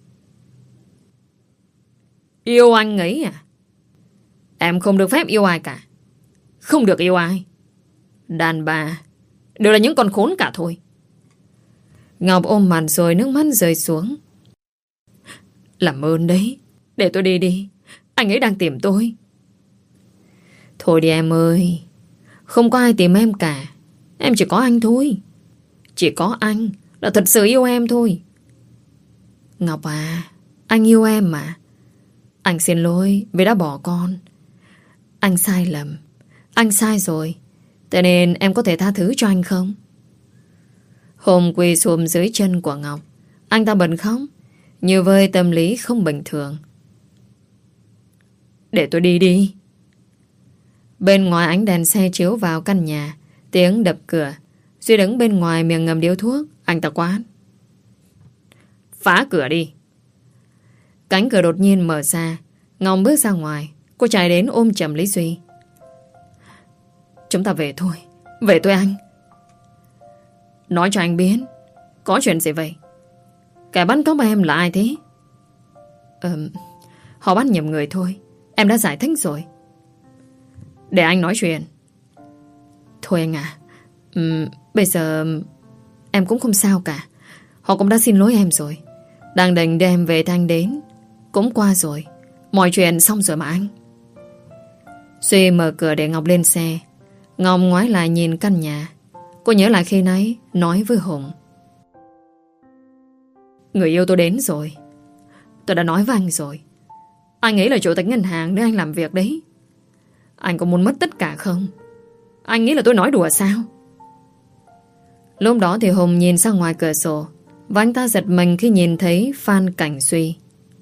Yêu anh ấy à? Em không được phép yêu ai cả. Không được yêu ai. Đàn bà đều là những con khốn cả thôi. Ngọc ôm mặt rồi nước mắt rơi xuống. Làm ơn đấy, để tôi đi đi. Anh ấy đang tìm tôi. Thôi đi em ơi, không có ai tìm em cả. Em chỉ có anh thôi. Chỉ có anh là thật sự yêu em thôi. Ngọc à, anh yêu em mà. Anh xin lỗi vì đã bỏ con. Anh sai lầm. Anh sai rồi. Thế nên em có thể tha thứ cho anh không? Hùng quỳ xùm dưới chân của Ngọc. Anh ta bật khóc, như với tâm lý không bình thường. Để tôi đi đi. Bên ngoài ánh đèn xe chiếu vào căn nhà, tiếng đập cửa. Duy đứng bên ngoài miệng ngầm điếu thuốc. Anh ta quát: phá cửa đi. Cánh cửa đột nhiên mở ra. Ngọc bước ra ngoài. Cô chạy đến ôm chầm lấy Duy. Chúng ta về thôi. Về thôi anh. Nói cho anh biết, có chuyện gì vậy? Kẻ bắt cóc em là ai thế? Ờ, họ bắt nhầm người thôi. Em đã giải thích rồi. Để anh nói chuyện. Thôi anh à, um, bây giờ em cũng không sao cả. Họ cũng đã xin lỗi em rồi. Đang định đưa em về thì anh đến. Cũng qua rồi. Mọi chuyện xong rồi mà anh. Duy mở cửa để Ngọc lên xe. Ngọc ngoái lại nhìn căn nhà. Cô nhớ lại khi nãy nói với Hùng: người yêu tôi đến rồi. Tôi đã nói với anh rồi. Anh ấy là chủ tịch ngân hàng nơi anh làm việc đấy. Anh có muốn mất tất cả không? Anh nghĩ là tôi nói đùa sao? Lúc đó thì Hùng nhìn sang ngoài cửa sổ, và anh ta giật mình khi nhìn thấy Phan Cảnh Duy.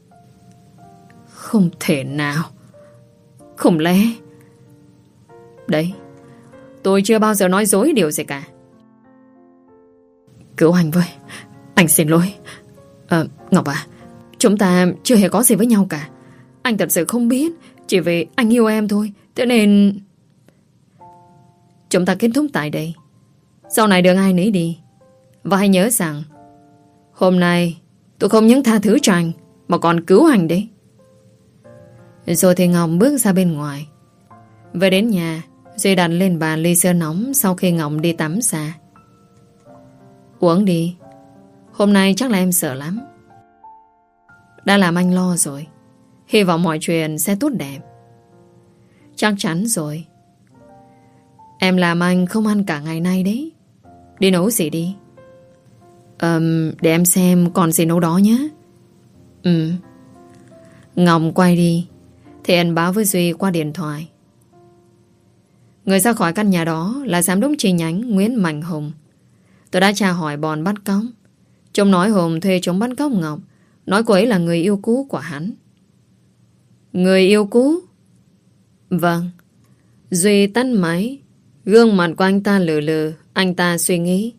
Không thể nào. Không lẽ... Đấy, tôi chưa bao giờ nói dối điều gì cả. Cứu anh với. Anh xin lỗi. à, Ngọc à, chúng ta chưa hề có gì với nhau cả. Anh thật sự không biết. Chỉ vì anh yêu em thôi. Thế nên chúng ta kết thúc tại đây. Sau này đừng ai nấy đi. Và hãy nhớ rằng hôm nay tôi không những tha thứ cho anh, mà còn cứu anh đấy. Rồi thì Ngọc bước ra bên ngoài. Về đến nhà, Duy đặt lên bàn ly sữa nóng sau khi Ngọc đi tắm xa. Uống đi. Hôm nay chắc là em sợ lắm. Đã làm anh lo rồi. Hy vọng mọi chuyện sẽ tốt đẹp. Chắc chắn rồi. Em làm anh không ăn cả ngày nay đấy. Đi nấu gì đi. um, Để em xem còn gì nấu đó nhé. Ừ. Ngọc quay đi thì anh báo với Duy qua điện thoại. Người ra khỏi căn nhà đó là giám đốc chi nhánh Nguyễn Mạnh Hùng. Tôi đã tra hỏi bọn bắt cóc. Chúng nói Hùng thuê chúng bắt cóc Ngọc. Nói cô ấy là người yêu cũ của hắn. Người yêu cũ? Vâng. Duy tắt máy. Gương mặt của anh ta lừ lừ. Anh ta suy nghĩ.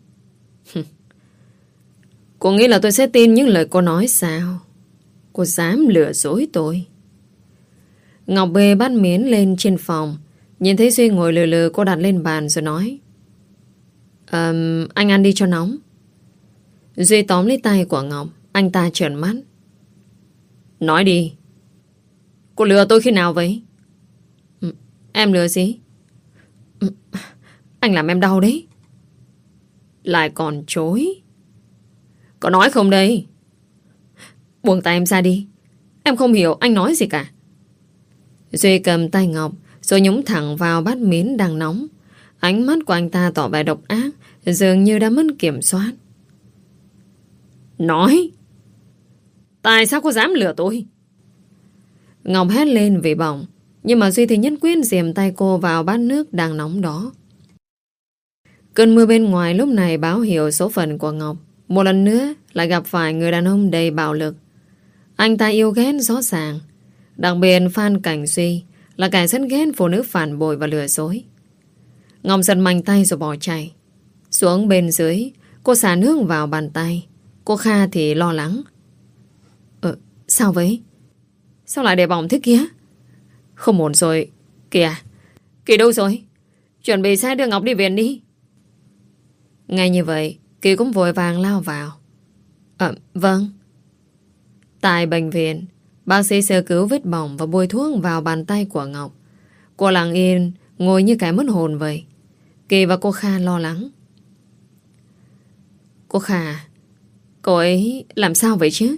Cô nghĩ là tôi sẽ tin những lời cô nói sao? Cô dám lừa dối tôi? Ngọc bê bát miến lên trên phòng. Nhìn thấy Duy ngồi lừ lừ, cô đặt lên bàn rồi nói: um, anh ăn đi cho nóng. Duy tóm lấy tay của Ngọc. Anh ta trợn mắt. Nói đi. Cô lừa tôi khi nào vậy? Ừ, em lừa gì? Ừ, anh làm em đau đấy. Lại còn chối. Có nói không đây? Buông tay em ra đi. Em không hiểu anh nói gì cả. Duy cầm tay Ngọc rồi nhúng thẳng vào bát miến đang nóng. Ánh mắt của anh ta tỏ vẻ độc ác, dường như đã mất kiểm soát. Nói. Tại sao cô dám lừa tôi? Ngọc hét lên vì bỏng. Nhưng mà Duy thì nhất quyết giềm tay cô vào bát nước đang nóng đó. Cơn mưa bên ngoài lúc này báo hiệu số phận của Ngọc một lần nữa lại gặp phải người đàn ông đầy bạo lực. Anh ta yêu ghét rõ ràng. Đặc biệt Phan Cảnh Duy là kẻ rất ghét phụ nữ phản bội và lừa dối. Ngọc giật mạnh tay rồi bỏ chạy. Xuống bên dưới, cô xả nước vào bàn tay. Cô Kha thì lo lắng. Ờ, sao vậy? Sao lại để bỏng thế kia? Không ổn rồi. Kìa, Kỳ đâu rồi? Chuẩn bị xe đưa Ngọc đi viện đi. Ngay như vậy, Kỳ cũng vội vàng lao vào. Ờ, vâng. Tại bệnh viện, bác sĩ sơ cứu vết bỏng và bôi thuốc vào bàn tay của Ngọc. Cô lặng yên, ngồi như kẻ mất hồn vậy. Kỳ và cô Kha lo lắng. Cô Kha, cô ấy làm sao vậy chứ?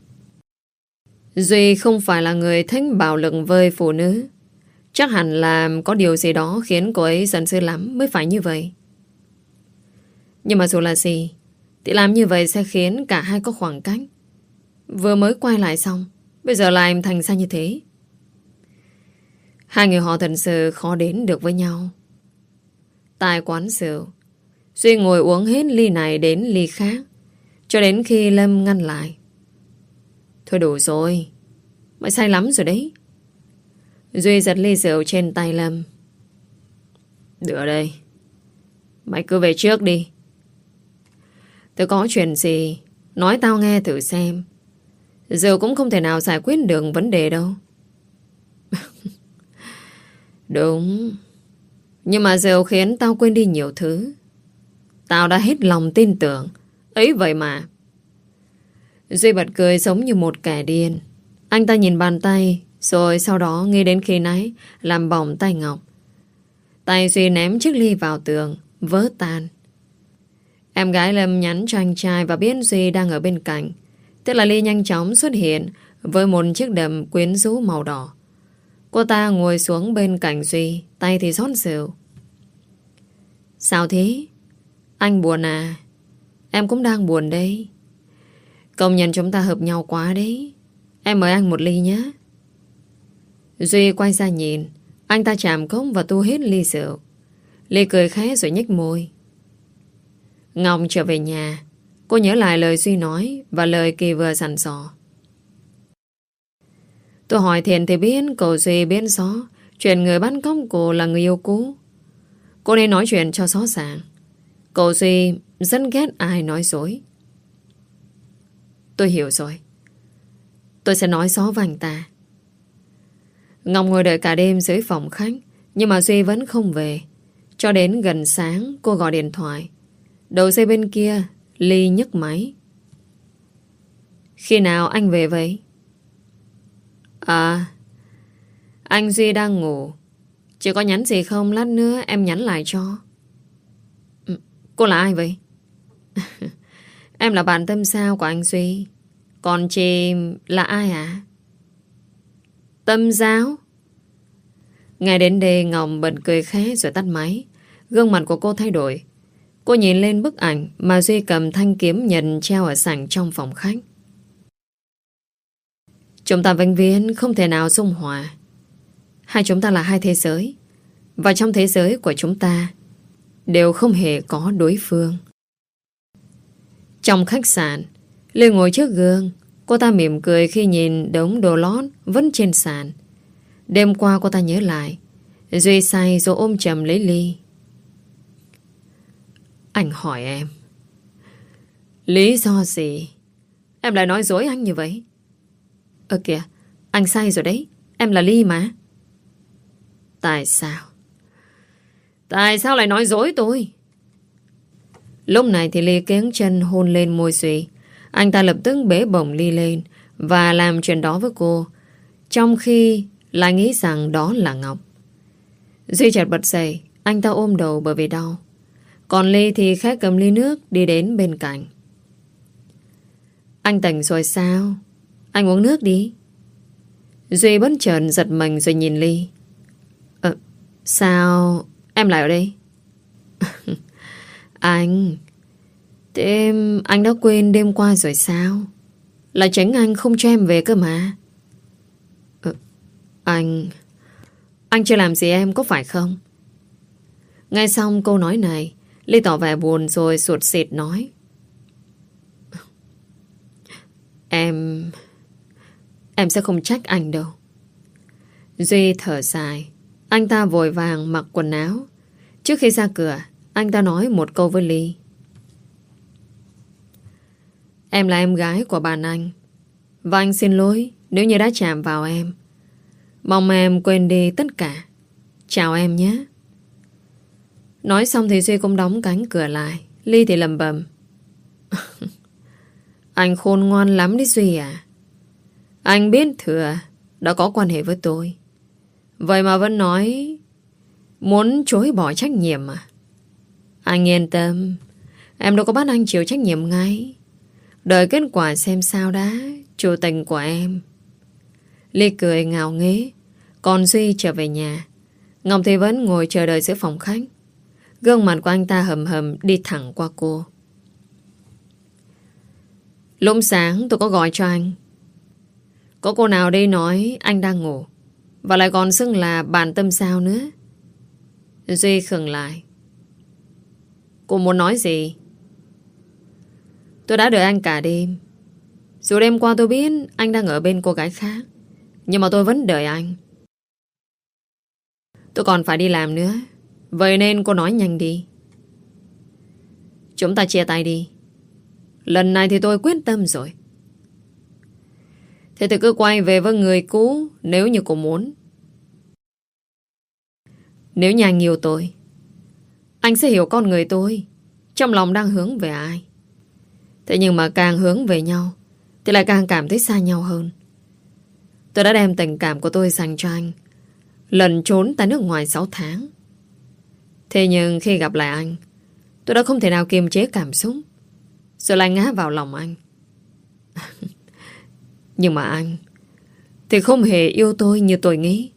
Duy không phải là người thích bạo lực với phụ nữ. Chắc hẳn là có điều gì đó khiến cô ấy giận dữ lắm mới phải như vậy. Nhưng mà dù là gì thì làm như vậy sẽ khiến cả hai có khoảng cách. Vừa mới quay lại xong, bây giờ lại thành ra như thế. Hai người họ thật sự khó đến được với nhau. Tại quán rượu, Duy ngồi uống hết ly này đến ly khác, cho đến khi Lâm ngăn lại. Thôi đủ rồi, mày say lắm rồi đấy. Duy giật ly rượu trên tay Lâm. Được đây, mày cứ về trước đi. Tôi có chuyện gì nói tao nghe thử xem. Rượu cũng không thể nào giải quyết được vấn đề đâu. Đúng. Nhưng mà rượu khiến tao quên đi nhiều thứ. Tao đã hết lòng tin tưởng. Ấy vậy mà. Duy bật cười giống như một kẻ điên. Anh ta nhìn bàn tay, rồi sau đó nghĩ đến khi nãy làm bỏng tay Ngọc. Tay Duy ném chiếc ly vào tường, vỡ tan. Em gái Lâm nhắn cho anh trai và biết Duy đang ở bên cạnh. Thế là ly nhanh chóng xuất hiện với một chiếc đầm quyến rũ màu đỏ. Cô ta ngồi xuống bên cạnh Duy, tay thì rót rượu. Sao thế? Anh buồn à? Em cũng đang buồn đấy. Công nhận chúng ta hợp nhau quá đấy. Em mời anh một ly nhé. Duy quay ra nhìn. Anh ta chạm cốc và tu hết ly rượu. Ly cười khẽ rồi nhếch môi. Ngọc trở về nhà. Cô nhớ lại lời Duy nói và lời Kỳ vừa dặn dò. Tôi hỏi thiện thì biết cậu Duy biết rõ chuyện người bắt cóc cô là người yêu cũ. Cô nên nói chuyện cho rõ ràng. Cậu Duy rất ghét ai nói dối. Tôi hiểu rồi. Tôi sẽ nói rõ với anh ta. Ngọc ngồi đợi cả đêm dưới phòng khách, nhưng mà Duy vẫn không về. Cho đến gần sáng cô gọi điện thoại. Đầu dây bên kia Ly nhấc máy. Khi nào anh về vậy? À, anh Duy đang ngủ. Chị có nhắn gì không? Lát nữa em nhắn lại cho. Cô là ai vậy? Em là bạn tâm sao của anh Duy. Còn chị là ai hả? Tâm giáo? Ngay đến đây Ngọc bật cười khẽ rồi tắt máy. Gương mặt của cô thay đổi. Cô nhìn lên bức ảnh mà Duy cầm thanh kiếm nhật treo ở sảnh trong phòng khách. Chúng ta vĩnh viễn không thể nào dung hòa. Hai chúng ta là hai thế giới. Và trong thế giới của chúng ta đều không hề có đối phương. Trong khách sạn, Lê ngồi trước gương. Cô ta mỉm cười khi nhìn đống đồ lót vẫn trên sàn. Đêm qua cô ta nhớ lại. Duy say rồi ôm chầm lấy Ly. Anh hỏi em, lý do gì em lại nói dối anh như vậy? Ơ kìa, anh say rồi đấy. Em là Ly mà. Tại sao? Tại sao lại nói dối tôi? Lúc này thì Ly kiếng chân hôn lên môi Duy. Anh ta lập tức bế bổng Ly lên và làm chuyện đó với cô, trong khi lại nghĩ rằng đó là Ngọc. Duy chợt bật dậy. Anh ta ôm đầu bởi vì đau. Còn Ly thì khẽ cầm ly nước đi đến bên cạnh. Anh tỉnh rồi sao? Anh uống nước đi. Duy bất chợt giật mình rồi nhìn Ly. Ờ, sao em lại ở đây? Anh Thế anh đã quên đêm qua rồi sao? Là chính anh không cho em về cơ mà. Ờ, Anh Anh chưa làm gì em có phải không? Nghe xong câu nói này, Ly tỏ vẻ buồn rồi sụt sịt nói. Em Em sẽ không trách anh đâu. Duy thở dài. Anh ta vội vàng mặc quần áo. Trước khi ra cửa, anh ta nói một câu với Ly. Em là em gái của bạn anh, và anh xin lỗi nếu như đã chạm vào em. Mong em quên đi tất cả. Chào em nhé. Nói xong thì Duy cũng đóng cánh cửa lại. Ly thì lầm bầm. Anh khôn ngoan lắm đấy Duy à. Anh biết thừa đã có quan hệ với tôi, vậy mà vẫn nói muốn chối bỏ trách nhiệm à? Anh yên tâm, em đâu có bắt anh chịu trách nhiệm ngay. Đợi kết quả xem sao đã, chủ tình của em. Ly cười ngạo nghễ. Còn Duy trở về nhà. Ngọc thì vẫn ngồi chờ đợi giữa phòng khách. Gương mặt của anh ta hầm hầm đi thẳng qua cô. Lúc sáng tôi có gọi cho anh. Có cô nào đây nói anh đang ngủ, và lại còn xưng là bạn tâm sao nữa. Duy khựng lại. Cô muốn nói gì? Tôi đã đợi anh cả đêm. Dù đêm qua tôi biết anh đang ở bên cô gái khác, nhưng mà tôi vẫn đợi anh. Tôi còn phải đi làm nữa, vậy nên cô nói nhanh đi. Chúng ta chia tay đi. Lần này thì tôi quyết tâm rồi. Thế thì cứ quay về với người cũ nếu như cô muốn. Nếu như anh yêu tôi, anh sẽ hiểu con người tôi trong lòng đang hướng về ai. Thế nhưng mà càng hướng về nhau thì lại càng cảm thấy xa nhau hơn. Tôi đã đem tình cảm của tôi dành cho anh, lần trốn tại nước ngoài sáu tháng. Thế nhưng khi gặp lại anh, tôi đã không thể nào kiềm chế cảm xúc, rồi lại ngã vào lòng anh. Nhưng mà anh thì không hề yêu tôi như tôi nghĩ.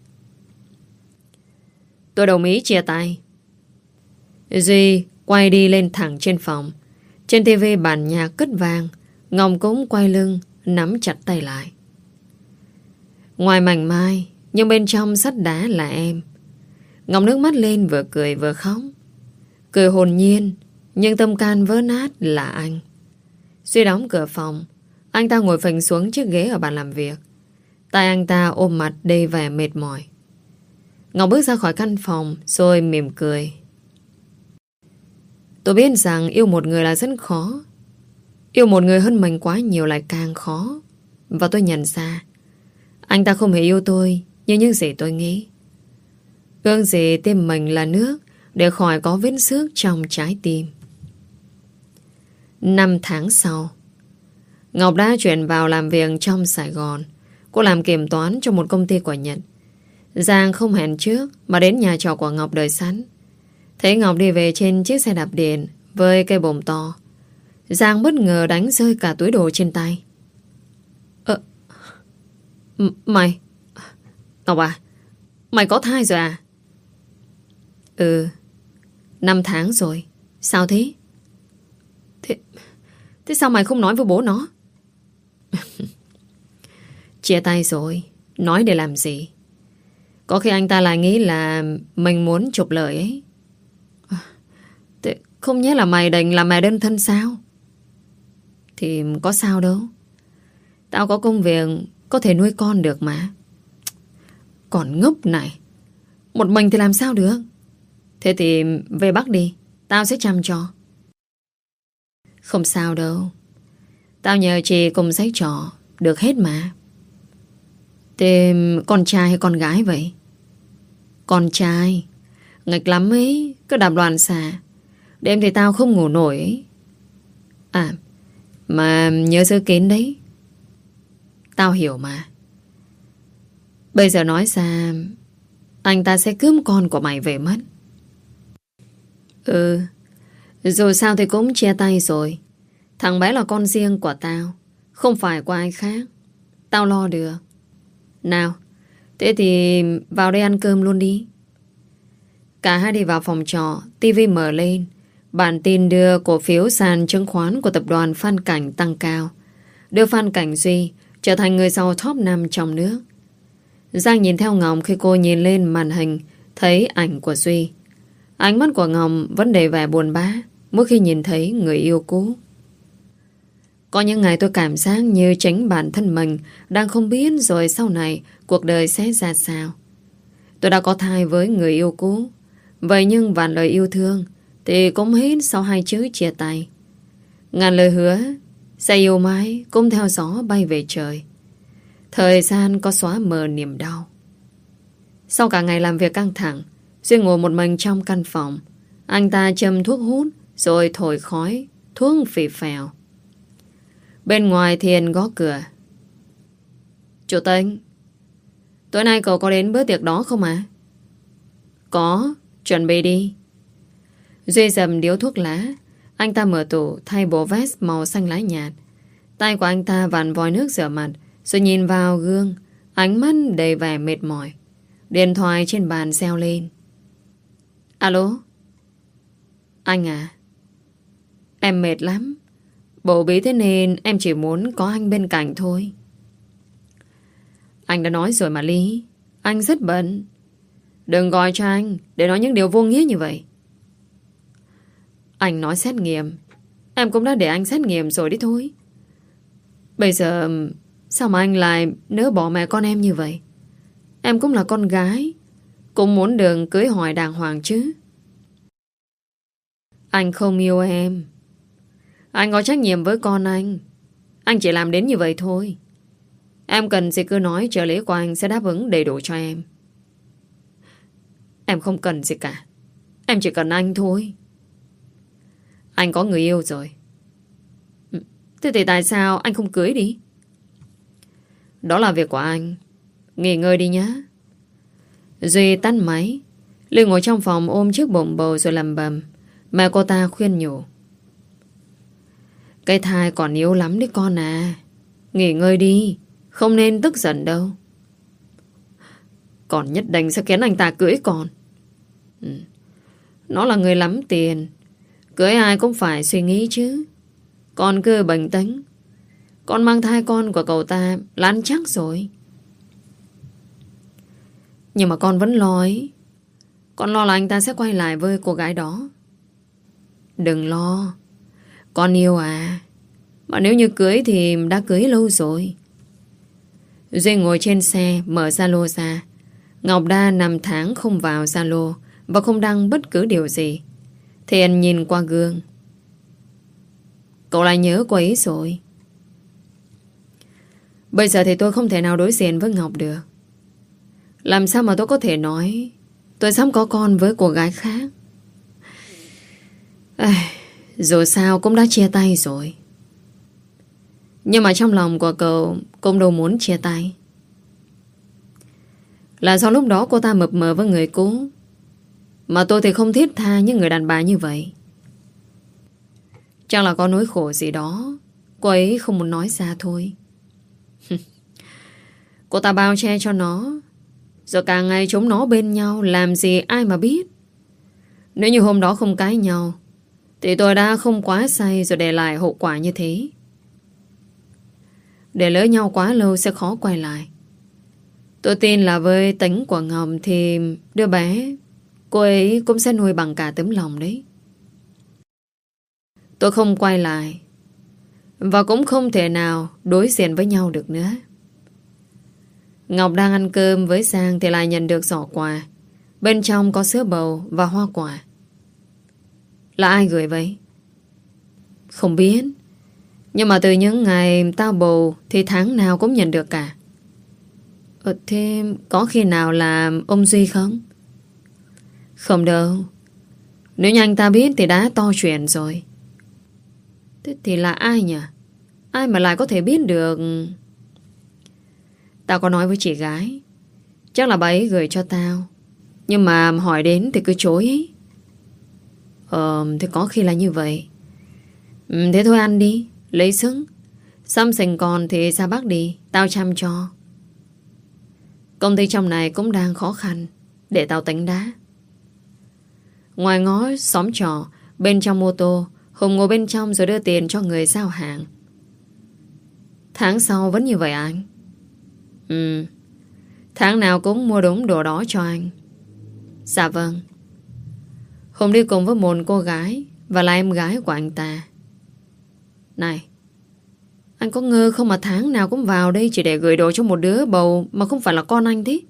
Tôi đồng ý chia tay. Duy quay đi lên thẳng trên phòng. Trên tivi bản nhạc cất vang. Ngọc cũng quay lưng, nắm chặt tay lại. Ngoài mảnh mai, nhưng bên trong sắt đá là em. Ngọc nước mắt lên, vừa cười vừa khóc. Cười hồn nhiên, nhưng tâm can vỡ nát là anh. Duy đóng cửa phòng. Anh ta ngồi phình xuống chiếc ghế ở bàn làm việc. Tay anh ta ôm mặt đầy vẻ mệt mỏi. Ngọc bước ra khỏi căn phòng rồi mỉm cười. Tôi biết rằng yêu một người là rất khó. Yêu một người hơn mình quá nhiều lại càng khó. Và tôi nhận ra anh ta không hề yêu tôi như những gì tôi nghĩ. Ước gì tim mình là nước để khỏi có vết xước trong trái tim. Năm tháng sau, Ngọc đã chuyển vào làm việc trong Sài Gòn. Cô làm kiểm toán cho một công ty của Nhật. Giang không hẹn trước mà đến nhà trọ của Ngọc đợi sẵn. Thấy Ngọc đi về trên chiếc xe đạp điện với cây bồm to, Giang bất ngờ đánh rơi cả túi đồ trên tay. Ờ M- Mày Ngọc à, mày có thai rồi à? Ừ, năm tháng rồi. Sao thế? Thế, thế sao mày không nói với bố nó? Chia tay rồi, nói để làm gì? Có khi anh ta lại nghĩ là mình muốn trục lợi ấy. Thế không nhớ là mày định làm mẹ đơn thân sao? Thì có sao đâu. Tao có công việc, có thể nuôi con được mà. Còn ngốc này, một mình thì làm sao được? Thế thì về Bắc đi, tao sẽ chăm cho. Không sao đâu. Tao nhờ chị cùng sách trò được hết mà. Thế con trai hay con gái vậy? Con trai. Nghịch lắm ấy, cứ đạp loạn xà. Đêm thì tao không ngủ nổi ấy. À, mà nhớ giữ kín đấy. Tao hiểu mà. Bây giờ nói ra, anh ta sẽ cướp con của mày về mất. Ừ, dù sao thì cũng chia tay rồi. Thằng bé là con riêng của tao, không phải của ai khác. Tao lo được. Nào, thế thì vào đây ăn cơm luôn đi. Cả hai đi vào phòng trọ, tivi mở lên. Bản tin đưa cổ phiếu sàn chứng khoán của tập đoàn Phan Cảnh tăng cao, đưa Phan Cảnh Duy trở thành người giàu top năm trong nước. Giang nhìn theo Ngọc khi cô nhìn lên màn hình, thấy ảnh của Duy. Ánh mắt của Ngọc vẫn đầy vẻ buồn bã mỗi khi nhìn thấy người yêu cũ. Có những ngày tôi cảm giác như chính bản thân mình đang không biết rồi sau này cuộc đời sẽ ra sao. Tôi đã có thai với người yêu cũ, vậy nhưng vạn lời yêu thương thì cũng hết sau hai chữ chia tay. Ngàn lời hứa sẽ yêu mãi cũng theo gió bay về trời. Thời gian có xóa mờ niềm đau. Sau cả ngày làm việc căng thẳng, Duy ngồi một mình trong căn phòng. Anh ta châm thuốc hút rồi thổi khói, thuốc phì phèo. Bên ngoài Thiền gõ cửa. Chủ tịch, tối nay cậu có đến bữa tiệc đó không à? Có, chuẩn bị đi. Duy dầm điếu thuốc lá. Anh ta mở tủ thay bộ vest màu xanh lá nhạt. Tay của anh ta vặn vòi nước rửa mặt, rồi nhìn vào gương, ánh mắt đầy vẻ mệt mỏi. Điện thoại trên bàn reo lên. Alo? Anh à? Em mệt lắm. Bầu bí thế nên em chỉ muốn có anh bên cạnh thôi. Anh đã nói rồi mà Lý. Anh rất bận. Đừng gọi cho anh để nói những điều vô nghĩa như vậy. Anh nói xét nghiệm. Em cũng đã để anh xét nghiệm rồi đấy thôi. Bây giờ sao mà anh lại nỡ bỏ mẹ con em như vậy? Em cũng là con gái, cũng muốn đường cưới hỏi đàng hoàng chứ. Anh không yêu em. Anh có trách nhiệm với con anh. Anh chỉ làm đến như vậy thôi. Em cần gì cứ nói, trợ lý của anh sẽ đáp ứng đầy đủ cho em. Em không cần gì cả. Em chỉ cần anh thôi. Anh có người yêu rồi. Thế thì tại sao anh không cưới đi? Đó là việc của anh. Nghỉ ngơi đi nhá. Duy tắt máy. Lưu ngồi trong phòng ôm chiếc bụng bầu rồi lầm bầm. Mẹ cô ta khuyên nhủ. Cái thai còn yếu lắm đấy con à. Nghỉ ngơi đi. Không nên tức giận đâu. Còn nhất định sẽ khiến anh ta cưới con. ừ. Nó là người lắm tiền. Cưới ai cũng phải suy nghĩ chứ. Con cứ bình tĩnh. Con mang thai con của cậu ta lăn chắc rồi. Nhưng mà con vẫn lo ấy. Con lo là anh ta sẽ quay lại với cô gái đó. Đừng lo. Con yêu à. Mà nếu như cưới thì đã cưới lâu rồi. Duy ngồi trên xe mở Zalo ra. Ngọc Đa nằm tháng không vào Zalo và không đăng bất cứ điều gì. Thiện nhìn qua gương. Cậu lại nhớ cô ấy rồi. Bây giờ thì tôi không thể nào đối diện với Ngọc được. Làm sao mà tôi có thể nói tôi sắp có con với cô gái khác. À, dù sao cũng đã chia tay rồi. Nhưng mà trong lòng của cậu cũng đâu muốn chia tay. Là do lúc đó cô ta mập mờ với người cũ. Mà tôi thì không thiết tha những người đàn bà như vậy. Chắc là có nỗi khổ gì đó cô ấy không muốn nói ra thôi. Cô ta bao che cho nó. Rồi cả ngày chúng nó bên nhau, làm gì ai mà biết. Nếu như hôm đó không cãi nhau thì tôi đã không quá say rồi để lại hậu quả như thế. Để lỡ nhau quá lâu sẽ khó quay lại. Tôi tin là với tính của Ngọc thì đứa bé cô ấy cũng sẽ nuôi bằng cả tấm lòng đấy. Tôi không quay lại và cũng không thể nào đối diện với nhau được nữa. Ngọc đang ăn cơm với Giang thì lại nhận được giỏ quà. Bên trong có sữa bầu và hoa quả. Là ai gửi vậy? Không biết. Nhưng mà từ những ngày tao bầu thì tháng nào cũng nhận được cả. Ờ, thế có khi nào là ông Duy không? Không đâu. Nếu như anh ta biết thì đã to chuyện rồi. Thế thì là ai nhỉ? Ai mà lại có thể biết được? Tao có nói với chị gái. Chắc là bà ấy gửi cho tao. Nhưng mà hỏi đến thì cứ chối ấy. Ờ, thì có khi là như vậy. ừ, Thế thôi ăn đi. Lấy sức. Xăm sành còn thì ra Bắc đi. Tao chăm cho. Công ty trong này cũng đang khó khăn. Để tao tính đá. Ngoài ngõ xóm trọ, bên trong mô tô, Hùng ngồi bên trong rồi đưa tiền cho người giao hàng. Tháng sau vẫn như vậy anh? Ừ. Tháng nào cũng mua đúng đồ đó cho anh. Dạ vâng. Hùng đi cùng với một cô gái và là em gái của anh ta. Này, anh có ngơ không mà tháng nào cũng vào đây chỉ để gửi đồ cho một đứa bầu mà không phải là con anh thế?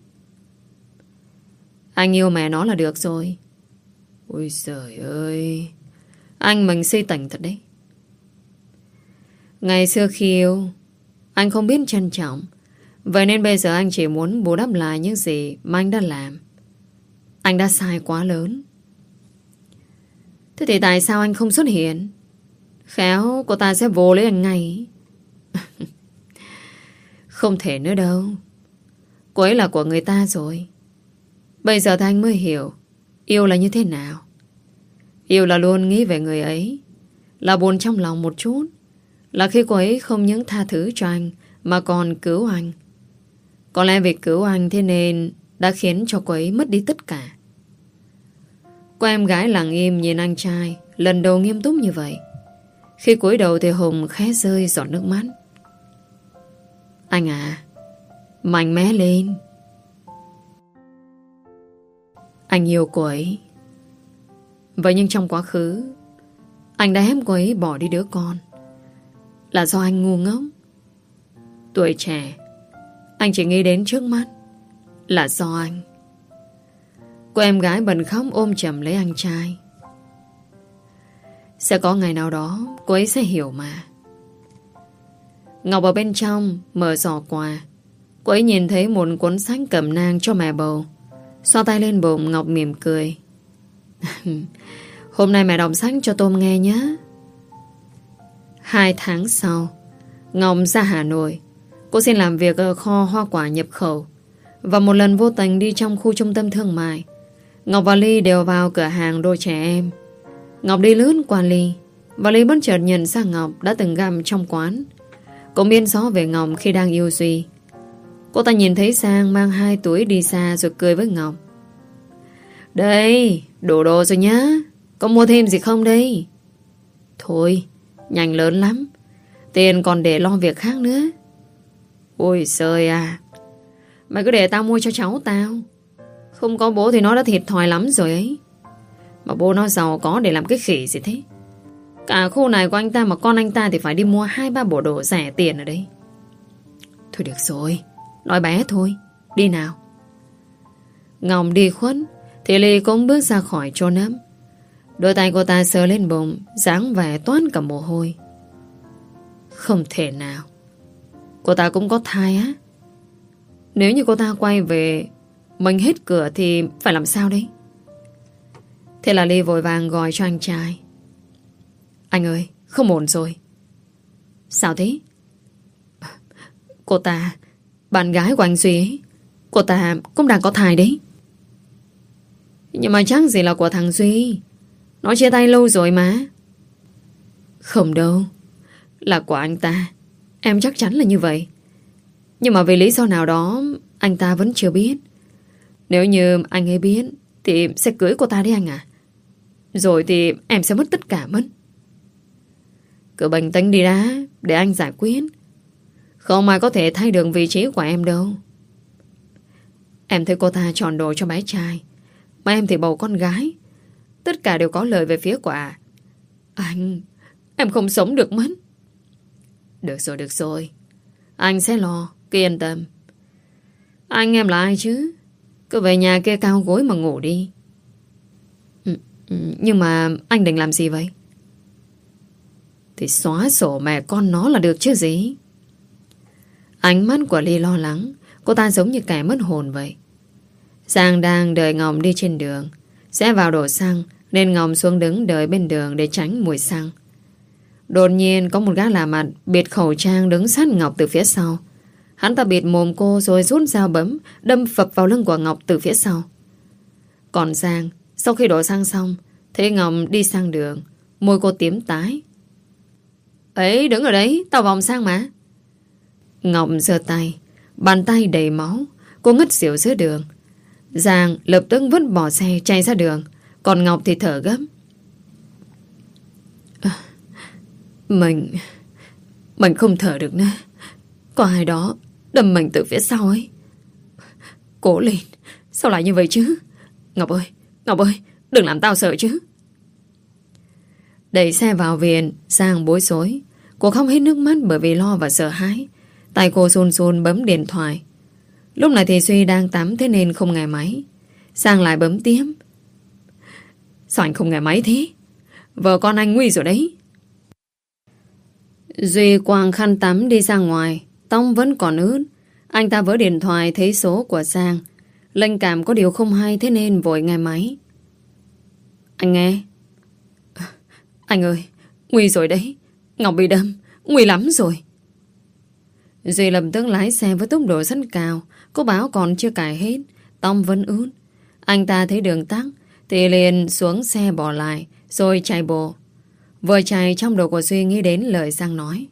Anh yêu mẹ nó là được rồi. Ôi trời ơi, anh mình si tình thật đấy. Ngày xưa khi yêu, anh không biết trân trọng Vậy nên bây giờ anh chỉ muốn bù đắp lại những gì mà anh đã làm. Anh đã sai quá lớn. Thế thì tại sao anh không xuất hiện? Khéo cô ta sẽ vô lấy anh ngay. Không thể nữa đâu. Cô ấy là của người ta rồi. Bây giờ thì anh mới hiểu yêu là như thế nào. Yêu là luôn nghĩ về người ấy, là buồn trong lòng một chút, là khi cô ấy không những tha thứ cho anh mà còn cứu anh. Có lẽ vì cứu anh thế nên đã khiến cho cô ấy mất đi tất cả. Cô em gái lặng im nhìn anh trai lần đầu nghiêm túc như vậy. Khi cúi đầu thì Hùng khẽ rơi giọt nước mắt. Anh à, mạnh mẽ lên. Anh yêu cô ấy. Vậy nhưng trong quá khứ anh đã ép cô ấy bỏ đi đứa con. Là do anh ngu ngốc. Tuổi trẻ anh chỉ nghĩ đến trước mắt. Là do anh. Cô em gái bần khóc ôm chầm lấy anh trai. Sẽ có ngày nào đó cô ấy sẽ hiểu mà. Ngọc ở bên trong mở giỏ quà. Cô ấy nhìn thấy một cuốn sách cẩm nang cho mẹ bầu. Xoa tay lên bụng, Ngọc mỉm cười. Hôm nay mẹ đọc sách cho Tôm nghe nhé. Hai tháng sau, Ngọc ra Hà Nội. Cô xin làm việc ở kho hoa quả nhập khẩu. Và một lần vô tình đi trong khu trung tâm thương mại, Ngọc và Ly đều vào cửa hàng đồ trẻ em. Ngọc đi lướt qua Ly, và Ly bất chợt nhận ra Ngọc đã từng gặp trong quán. Cũng biết rõ về Ngọc khi đang yêu Duy. Cô ta nhìn thấy Sang mang hai túi đi xa rồi cười với Ngọc. Đây, đủ đồ rồi nhá. Có mua thêm gì không đây? Thôi, nhanh lớn lắm. Tiền còn để lo việc khác nữa. Ôi trời à, mày cứ để tao mua cho cháu tao. Không có bố thì nó đã thiệt thòi lắm rồi ấy. Mà bố nó giàu có để làm cái khỉ gì thế. Cả khu này của anh ta mà con anh ta thì phải đi mua hai ba bộ đồ rẻ tiền ở đây. Thôi được rồi, nói bé thôi. Đi nào. Ngọc đi khuất thì Ly cũng bước ra khỏi chỗ nấm. Đôi tay cô ta sờ lên bụng, dáng vẻ toán cả mồ hôi. Không thể nào. Cô ta cũng có thai á? Nếu như cô ta quay về mình hết cửa thì phải làm sao đấy? Thế là Ly vội vàng gọi cho anh trai. Anh ơi, không ổn rồi. Sao thế? Cô ta, bạn gái của anh Duy ấy, cô ta cũng đang có thai đấy. Nhưng mà chắc gì là của thằng Duy. Nó chia tay lâu rồi mà. Không đâu, là của anh ta. Em chắc chắn là như vậy. Nhưng mà vì lý do nào đó anh ta vẫn chưa biết. Nếu như anh ấy biết thì sẽ cưới cô ta đấy anh à. Rồi thì em sẽ mất tất cả mất. Cứ bình tĩnh đi đã, để anh giải quyết. Không ai có thể thay được vị trí của em đâu. Em thấy cô ta chọn đồ cho bé trai, mà em thì bầu con gái. Tất cả đều có lợi về phía của à. Anh, em không sống được mất. Được rồi, được rồi. Anh sẽ lo, cứ yên tâm. Anh em là ai chứ? Cứ về nhà kê cao gối mà ngủ đi. ừ, ừ, Nhưng mà anh định làm gì vậy? Thì xóa sổ mẹ con nó là được chứ gì. Ánh mắt của Ly lo lắng. Cô ta giống như kẻ mất hồn vậy. Giang đang đợi Ngọc đi trên đường, sẽ vào đổ xăng, nên Ngọc xuống đứng đợi bên đường để tránh mùi xăng. Đột nhiên có một gã lạ mặt bịt khẩu trang đứng sát Ngọc từ phía sau. Hắn ta bịt mồm cô rồi rút dao bấm đâm phập vào lưng của Ngọc từ phía sau. Còn Giang sau khi đổ xăng xong thấy Ngọc đi sang đường, môi cô tím tái. Ấy, đứng ở đấy, tao vòng sang mà. Ngọc giơ tay, bàn tay đầy máu. Cô ngất xỉu giữa đường. Giang lập tức vứt bỏ xe chạy ra đường. Còn Ngọc thì thở gấp. à, Mình Mình không thở được nữa. Có ai đó đâm mình từ phía sau ấy. Cố lên. Sao lại như vậy chứ? Ngọc ơi, Ngọc ơi, đừng làm tao sợ chứ. Đẩy xe vào viện, Giang bối rối. Cô khóc hết nước mắt bởi vì lo và sợ hãi. Tay cô run run bấm điện thoại. Lúc này thì Duy đang tắm thế nên không nghe máy. Giang lại bấm tiếp. Sao anh không nghe máy thế? Vợ con anh nguy rồi đấy. Duy quàng khăn tắm đi ra ngoài. Tóc vẫn còn ướt. Anh ta vớ điện thoại thấy số của Sang. Linh cảm có điều không hay, thế nên vội nghe máy. Anh nghe. Anh ơi, nguy rồi đấy. Ngọc bị đâm, nguy lắm rồi. Duy lập tức lái xe với tốc độ rất cao. Cô báo còn chưa cài hết, tông vẫn ướt. Anh ta thấy đường tắc thì liền xuống xe bỏ lại, rồi chạy bộ. Vừa chạy, trong đầu của Duy nghĩ đến lời Sang nói.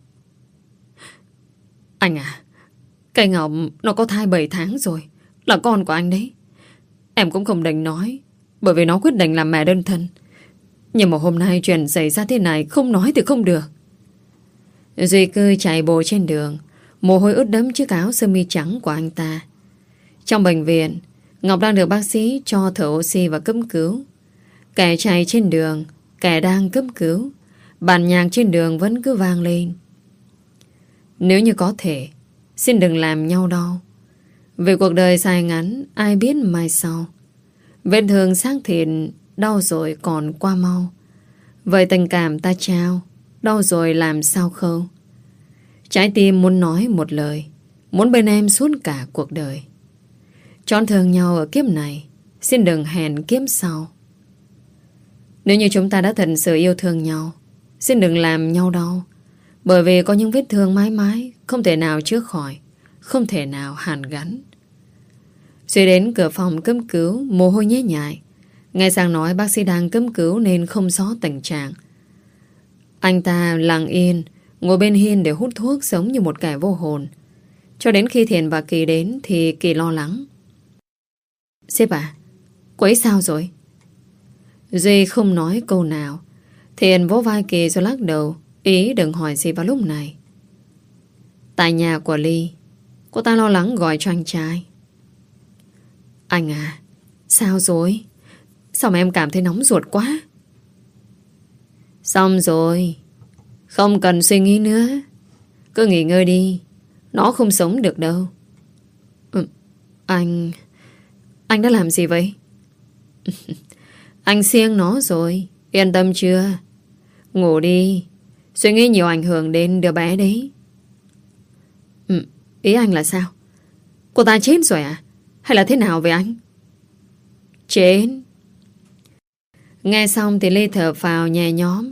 Anh à, cây Ngọc nó có thai bảy tháng rồi, là con của anh đấy. Em cũng không định nói, bởi vì nó quyết định làm mẹ đơn thân. Nhưng mà hôm nay chuyện xảy ra thế này, không nói thì không được. Duy cứ chạy bộ trên đường, mồ hôi ướt đẫm chiếc áo sơ mi trắng của anh ta. Trong bệnh viện, Ngọc đang được bác sĩ cho thở oxy và cấp cứu. Kẻ chạy trên đường, kẻ đang cấp cứu. Bản nhạc trên đường vẫn cứ vang lên. Nếu như có thể, xin đừng làm nhau đau. Vì cuộc đời dài ngắn, ai biết mai sau. Vết thương xác thịt, đau rồi còn qua mau. Vậy tình cảm ta trao, đau rồi làm sao khâu. Trái tim muốn nói một lời, muốn bên em suốt cả cuộc đời. Chọn thương nhau ở kiếp này, xin đừng hẹn kiếp sau. Nếu như chúng ta đã thật sự yêu thương nhau, xin đừng làm nhau đau. Bởi vì có những vết thương mãi mãi không thể nào chữa khỏi, không thể nào hàn gắn. Duy đến cửa phòng cấp cứu, mồ hôi nhễ nhại. Nghe Sang nói bác sĩ đang cấp cứu nên không rõ tình trạng. Anh ta lặng yên ngồi bên hiên để hút thuốc, giống như một kẻ vô hồn. Cho đến khi Thiện và Kỳ đến thì Kỳ lo lắng. Sếp à, cô ấy sao rồi? Duy không nói câu nào. Thiện vỗ vai Kỳ rồi lắc đầu, ý đừng hỏi gì vào lúc này. Tại nhà của Ly, cô ta lo lắng gọi cho anh trai. Anh à, sao rồi? Sao mà em cảm thấy nóng ruột quá? Xong rồi, không cần suy nghĩ nữa. Cứ nghỉ ngơi đi, nó không sống được đâu. ừ, Anh... Anh đã làm gì vậy? Anh siêng nó rồi, yên tâm chưa? Ngủ đi, suy nghĩ nhiều ảnh hưởng đến đứa bé đấy. ừ, Ý anh là sao? Cô ta chết rồi à? Hay là thế nào vậy anh? Chết. Nghe xong thì Ly thở phào nhẹ nhõm.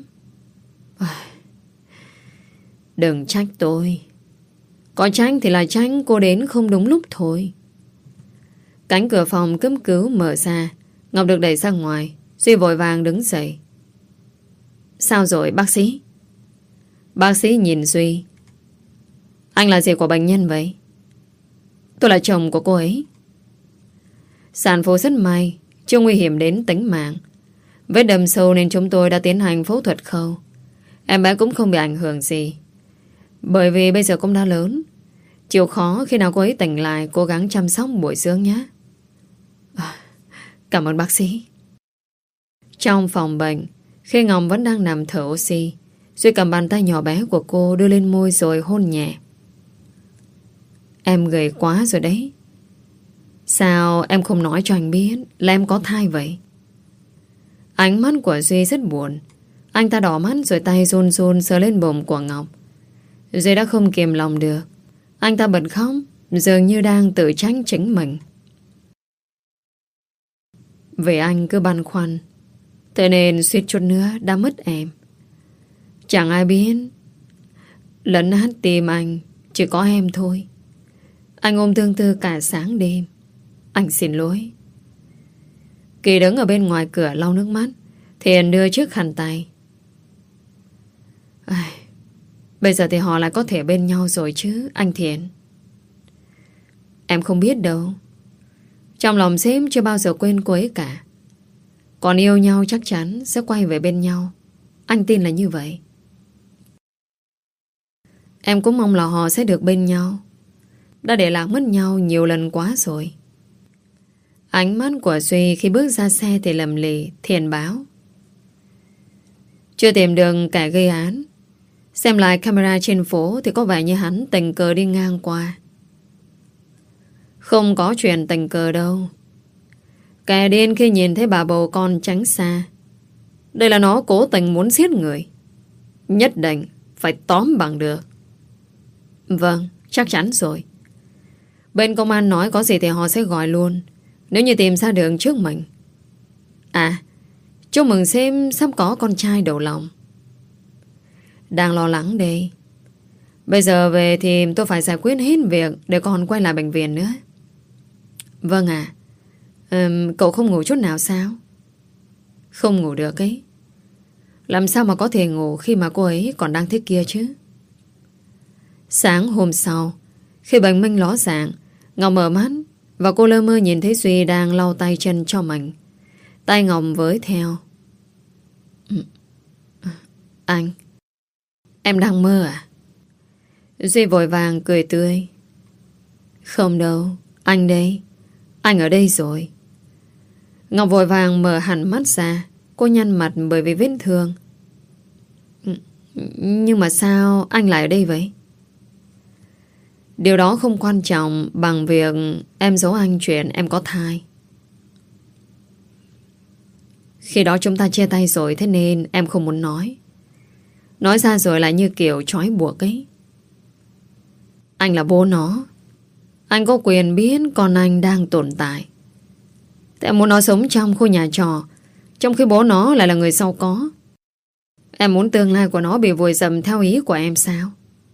Đừng trách tôi. Có trách thì là trách cô đến không đúng lúc thôi. Cánh cửa phòng cấp cứu mở ra. Ngọc được đẩy ra ngoài. Duy vội vàng đứng dậy. Sao rồi bác sĩ? Bác sĩ nhìn Duy. Anh là gì của bệnh nhân vậy? Tôi là chồng của cô ấy. Sản phụ rất may, chưa nguy hiểm đến tính mạng. Vết đâm sâu nên chúng tôi đã tiến hành phẫu thuật khâu. Em bé cũng không bị ảnh hưởng gì, bởi vì bây giờ cũng đã lớn. Chịu khó khi nào cô ấy tỉnh lại, cố gắng chăm sóc bồi dưỡng nhé. à, Cảm ơn bác sĩ. Trong phòng bệnh, khi Ngọc vẫn đang nằm thở oxy, Duy cầm bàn tay nhỏ bé của cô đưa lên môi rồi hôn nhẹ. Em gầy quá rồi đấy. Sao em không nói cho anh biết là em có thai vậy? Ánh mắt của Duy rất buồn. Anh ta đỏ mắt rồi tay run run sờ lên bụng của Ngọc. Duy đã không kiềm lòng được. Anh ta bật khóc, dường như đang tự trách chính mình. Vì anh cứ băn khoăn, thế nên suýt chút nữa đã mất em. Chẳng ai biết lấn át tim anh chỉ có em thôi. Anh ôm thương tư cả sáng đêm. Anh xin lỗi. Kỳ đứng ở bên ngoài cửa lau nước mắt. Thiện đưa chiếc khăn tay. À, bây giờ thì họ lại có thể bên nhau rồi chứ anh Thiện. Em không biết đâu. Trong lòng sếp chưa bao giờ quên cô ấy cả. Còn yêu nhau chắc chắn sẽ quay về bên nhau. Anh tin là như vậy. Em cũng mong là họ sẽ được bên nhau. Đã để lạc mất nhau nhiều lần quá rồi. Ánh mắt của Duy khi bước ra xe thì lầm lì. Thiện báo. Chưa tìm được kẻ gây án. Xem lại camera trên phố thì có vẻ như hắn tình cờ đi ngang qua. Không có chuyện tình cờ đâu. Kẻ điên khi nhìn thấy bà bầu con tránh xa. Đây là nó cố tình muốn giết người. Nhất định phải tóm bằng được. Vâng, chắc chắn rồi. Bên công an nói có gì thì họ sẽ gọi luôn, nếu như tìm ra đường trước mình. À, chúc mừng sếp sắp có con trai đầu lòng. Đang lo lắng đây. Bây giờ về thì tôi phải giải quyết hết việc để con quay lại bệnh viện nữa. Vâng ạ. à, Cậu không ngủ chút nào sao? Không ngủ được ấy. Làm sao mà có thể ngủ khi mà cô ấy còn đang thế kia chứ? Sáng hôm sau, khi bình minh ló dạng, Ngọc mở mắt và cô lơ mơ nhìn thấy Duy đang lau tay chân cho mình. Tay Ngọc với theo. Anh, em đang mơ à? Duy vội vàng cười tươi. Không đâu, anh đây. Anh ở đây rồi. Ngọc vội vàng mở hẳn mắt ra. Cô nhăn mặt bởi vì vết thương. Nhưng mà sao anh lại ở đây vậy? Điều đó không quan trọng bằng việc em giấu anh chuyện em có thai. Khi đó chúng ta chia tay rồi, thế nên em không muốn nói. Nói ra rồi lại như kiểu trói buộc ấy. Anh là bố nó. Anh có quyền biết con anh đang tồn tại. Thế em muốn nó sống trong khu nhà trọ, trong khi bố nó lại là người giàu có. Em muốn tương lai của nó bị vùi dầm theo ý của em sao?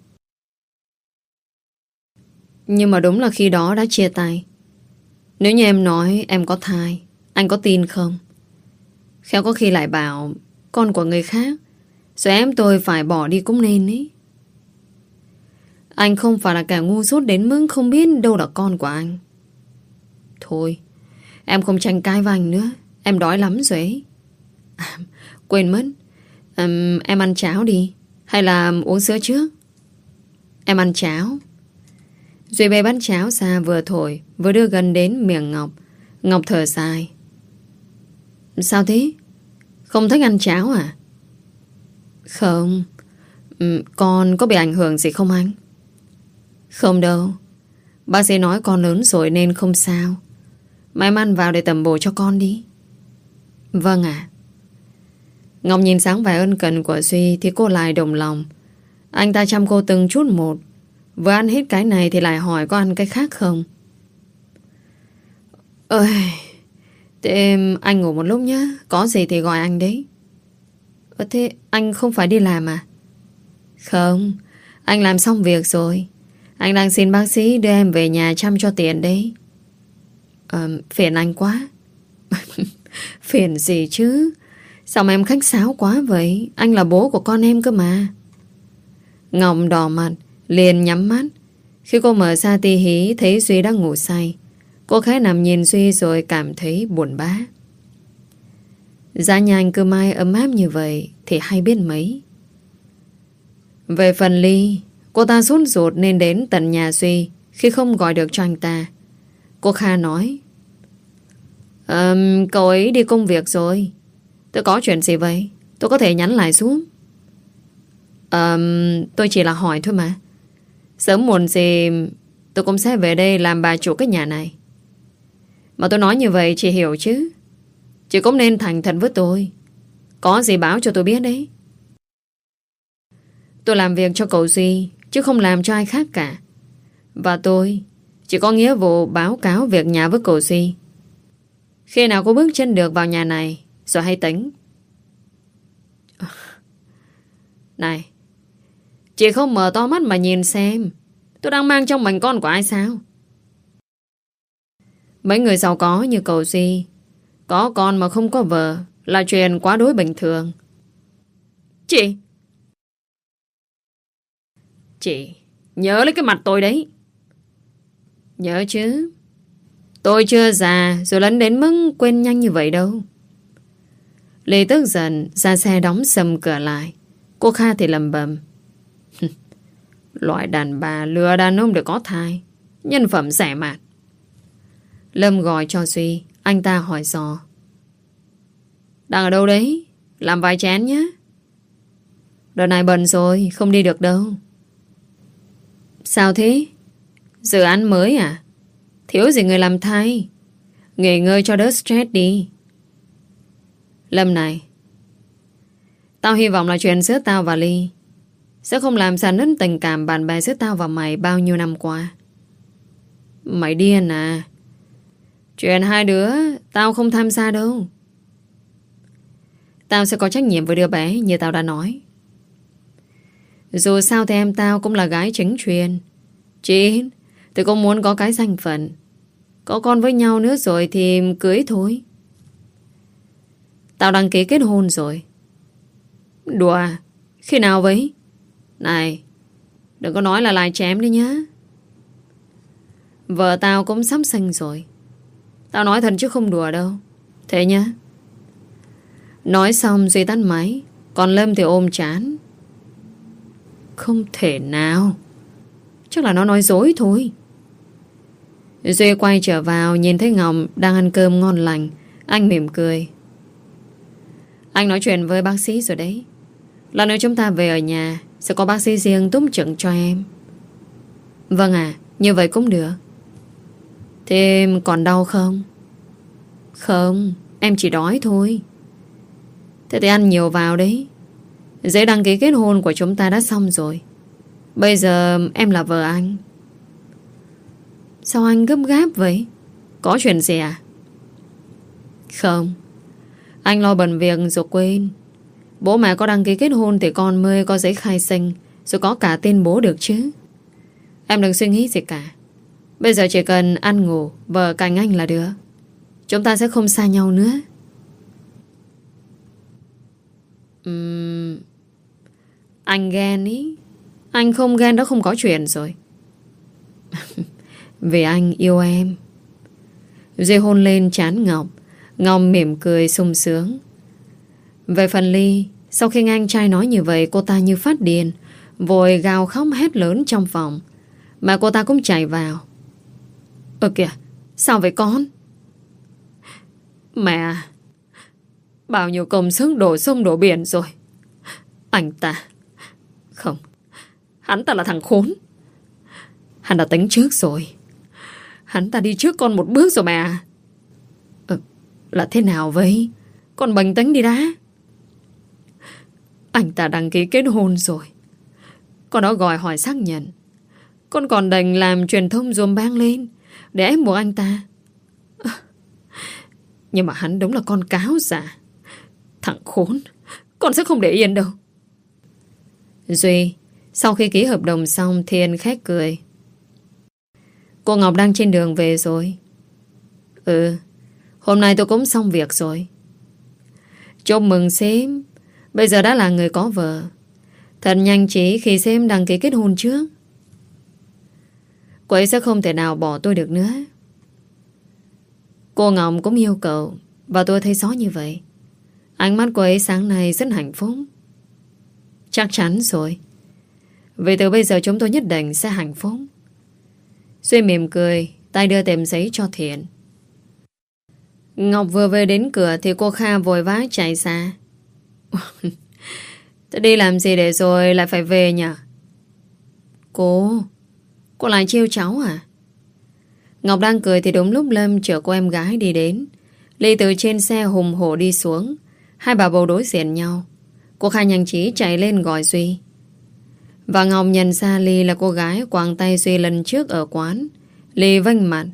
Nhưng mà đúng là khi đó đã chia tay. Nếu như em nói em có thai, anh có tin không? Khéo có khi lại bảo con của người khác, rồi em tôi phải bỏ đi cũng nên ý. Anh không phải là kẻ ngu dốt đến mức không biết đâu là con của anh. Thôi, em không tranh cãi với anh nữa. Em đói lắm rồi ấy. À, quên mất. à, Em ăn cháo đi, hay là uống sữa trước? Em ăn cháo. Duy bê bát cháo ra vừa thổi vừa đưa gần đến miệng Ngọc. Ngọc thở dài. Sao thế? Không thích ăn cháo à? Không. ừ, Con có bị ảnh hưởng gì không anh? Không đâu. Bác sĩ nói con lớn rồi nên không sao. Mà em ăn vào để tầm bổ cho con đi. Vâng ạ. Ngọc nhìn sáng vẻ ân cần của Duy thì cô lại đồng lòng. Anh ta chăm cô từng chút một. Vừa ăn hết cái này thì lại hỏi có ăn cái khác không. Ơi, thế anh ngủ một lúc nhé. Có gì thì gọi anh đấy. Ờ, thế anh không phải đi làm à? Không, anh làm xong việc rồi. Anh đang xin bác sĩ đưa em về nhà chăm cho tiền đấy. Ờ, phiền anh quá. Phiền gì chứ? Sao mà em khách sáo quá vậy? Anh là bố của con em cơ mà. Ngọc đỏ mặt liền nhắm mắt. Khi cô mở ra tí hí thấy Duy đang ngủ say. Cô khẽ nằm nhìn Duy rồi cảm thấy buồn bã. Giá nhà anh cơ mai ấm áp như vậy thì hay biết mấy. Về phần Ly, cô ta sốt ruột nên đến tận nhà Duy khi không gọi được cho anh ta. Cô Kha nói: um, Cậu ấy đi công việc rồi. Tôi có chuyện gì vậy? Tôi có thể nhắn lại xuống. um, Tôi chỉ là hỏi thôi mà. Sớm muộn gì tôi cũng sẽ về đây làm bà chủ cái nhà này. Mà tôi nói như vậy chị hiểu chứ? Chị cũng nên thành thật với tôi. Có gì báo cho tôi biết đấy. Tôi làm việc cho cậu Duy, chứ không làm cho ai khác cả. Và tôi chỉ có nghĩa vụ báo cáo việc nhà với cậu Duy. Khi nào cô bước chân được vào nhà này rồi hay tính. Này, chị không mở to mắt mà nhìn xem tôi đang mang trong mình con của ai sao? Mấy người giàu có như cậu Duy có con mà không có vợ là chuyện quá đối bình thường. Chị Chị nhớ lấy cái mặt tôi đấy. Nhớ chứ. Tôi chưa già rồi lấn đến mức quên nhanh như vậy đâu. Lê tức giận ra xe đóng sầm cửa lại. Cô Kha thì lầm bầm: Loại đàn bà lừa đàn ông để có thai, nhân phẩm rẻ mạt. Lâm gọi cho Duy. Anh ta hỏi dò: Đang ở đâu đấy? Làm vài chén nhé. Đợt này bận rồi, không đi được đâu. Sao thế? Dự án mới à? Thiếu gì người làm thay. Nghỉ ngơi cho đỡ stress đi. Lâm này, tao hy vọng là chuyện giữa tao và Ly sẽ không làm rạn nứt tình cảm bạn bè giữa tao và mày bao nhiêu năm qua. Mày điên à? Chuyện hai đứa tao không tham gia đâu. Tao sẽ có trách nhiệm với đứa bé như tao đã nói. Dù sao thì em tao cũng là gái chính chuyên. Chị thì cũng muốn có cái danh phận. Có con với nhau nữa rồi thì cưới thôi. Tao đăng ký kết hôn rồi. Đùa à? Khi nào vậy? Này, đừng có nói là lại chém đi nhá. Vợ tao cũng sắp sinh rồi. Tao nói thật chứ không đùa đâu. Thế nhá. Nói xong Duy tắt máy. Còn Lâm thì ôm chán. Không thể nào. Chắc là nó nói dối thôi. Duy quay trở vào, nhìn thấy Ngọc đang ăn cơm ngon lành. Anh mỉm cười. Anh nói chuyện với bác sĩ rồi đấy. Lần nữa chúng ta về ở nhà sẽ có bác sĩ riêng túc trực cho em. Vâng à, như vậy cũng được. Thế em còn đau không? Không, em chỉ đói thôi. Thế thì ăn nhiều vào đấy. Giấy đăng ký kết hôn của chúng ta đã xong rồi. Bây giờ em là vợ anh. Sao anh gấp gáp vậy? Có chuyện gì à? Không, anh lo bận việc rồi quên. Bố mẹ có đăng ký kết hôn thì con mới có giấy khai sinh, rồi có cả tên bố được chứ. Em đừng suy nghĩ gì cả. Bây giờ chỉ cần ăn ngủ, vợ cạnh anh là được. Chúng ta sẽ không xa nhau nữa. uhm, Anh ghen ý. Anh không ghen đó không có chuyện rồi. Vì anh yêu em. Duy hôn lên trán Ngọc. Ngọc mỉm cười sung sướng. Về phần Ly, sau khi nghe anh trai nói như vậy, cô ta như phát điên, vội gào khóc hét lớn trong phòng. Mà cô ta cũng chạy vào. Ơ kìa, sao vậy con? Mẹ, bao nhiêu công sức đổ sông đổ biển rồi. Anh ta không, hắn ta là thằng khốn. Hắn đã tính trước rồi. Hắn ta đi trước con một bước rồi mẹ. Ừ, là thế nào vậy? Con bình tĩnh đi đã. Anh ta đăng ký kết hôn rồi. Con đã gọi hỏi xác nhận. Con còn đành làm truyền thông dùm bang lên để ép buộc anh ta. Nhưng mà hắn đúng là con cáo giả. Thằng khốn. Con sẽ không để yên đâu. Duy, sau khi ký hợp đồng xong, Thiên khét cười. Cô Ngọc đang trên đường về rồi. Ừ, hôm nay tôi cũng xong việc rồi. Chúc mừng sếp. Bây giờ đã là người có vợ. Thật nhanh trí khi sếp đăng ký kết hôn trước. Cô ấy sẽ không thể nào bỏ tôi được nữa. Cô Ngọc cũng yêu cầu, và tôi thấy rõ như vậy. Ánh mắt cô ấy sáng nay rất hạnh phúc. Chắc chắn rồi. Vì từ bây giờ chúng tôi nhất định sẽ hạnh phúc. Duy mỉm cười, tay đưa tệp giấy cho Thiện. Ngọc vừa về đến cửa thì cô Kha vội vã chạy xa. Thế đi làm gì để rồi lại phải về nhỉ? Cô Cô lại trêu cháu à? Ngọc đang cười thì đúng lúc Lâm chở cô em gái đi đến. Ly từ trên xe hùng hổ đi xuống. Hai bà bầu đối diện nhau. Cô Kha nhanh trí chạy lên gọi Duy. Và Ngọc nhận ra Ly là cô gái quàng tay Duy lần trước ở quán. Ly vênh mặt.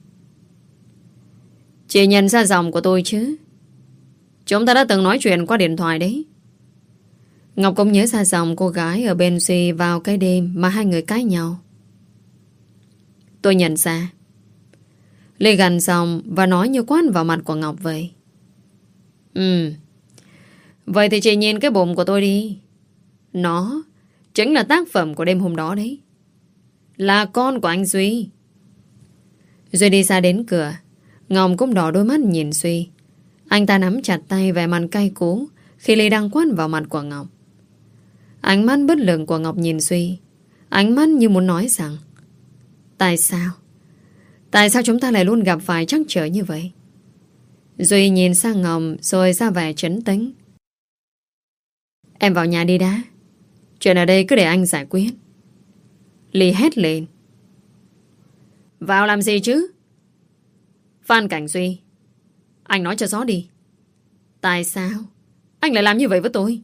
Chị nhận ra giọng của tôi chứ? Chúng ta đã từng nói chuyện qua điện thoại đấy. Ngọc cũng nhớ ra giọng cô gái ở bên Duy vào cái đêm mà hai người cãi nhau. Tôi nhận ra. Ly gằn giọng và nói như quát vào mặt của Ngọc vậy. Ừ. Vậy thì chị nhìn cái bụng của tôi đi. Nó chính là tác phẩm của đêm hôm đó đấy. Là con của anh Duy. Duy đi xa đến cửa. Ngọc cũng đỏ đôi mắt nhìn Duy. Anh ta nắm chặt tay vẻ mặt cay cú khi Ly đang quát vào mặt của Ngọc. Ánh mắt bất lực của Ngọc nhìn Duy. Ánh mắt như muốn nói rằng: tại sao? Tại sao chúng ta lại luôn gặp phải trắc trở như vậy? Duy nhìn sang Ngọc rồi ra vẻ trấn tĩnh. Em vào nhà đi đã. Chuyện ở đây cứ để anh giải quyết. Ly hét lên. Vào làm gì chứ? Phan Cảnh Duy, anh nói cho rõ đi. Tại sao anh lại làm như vậy với tôi?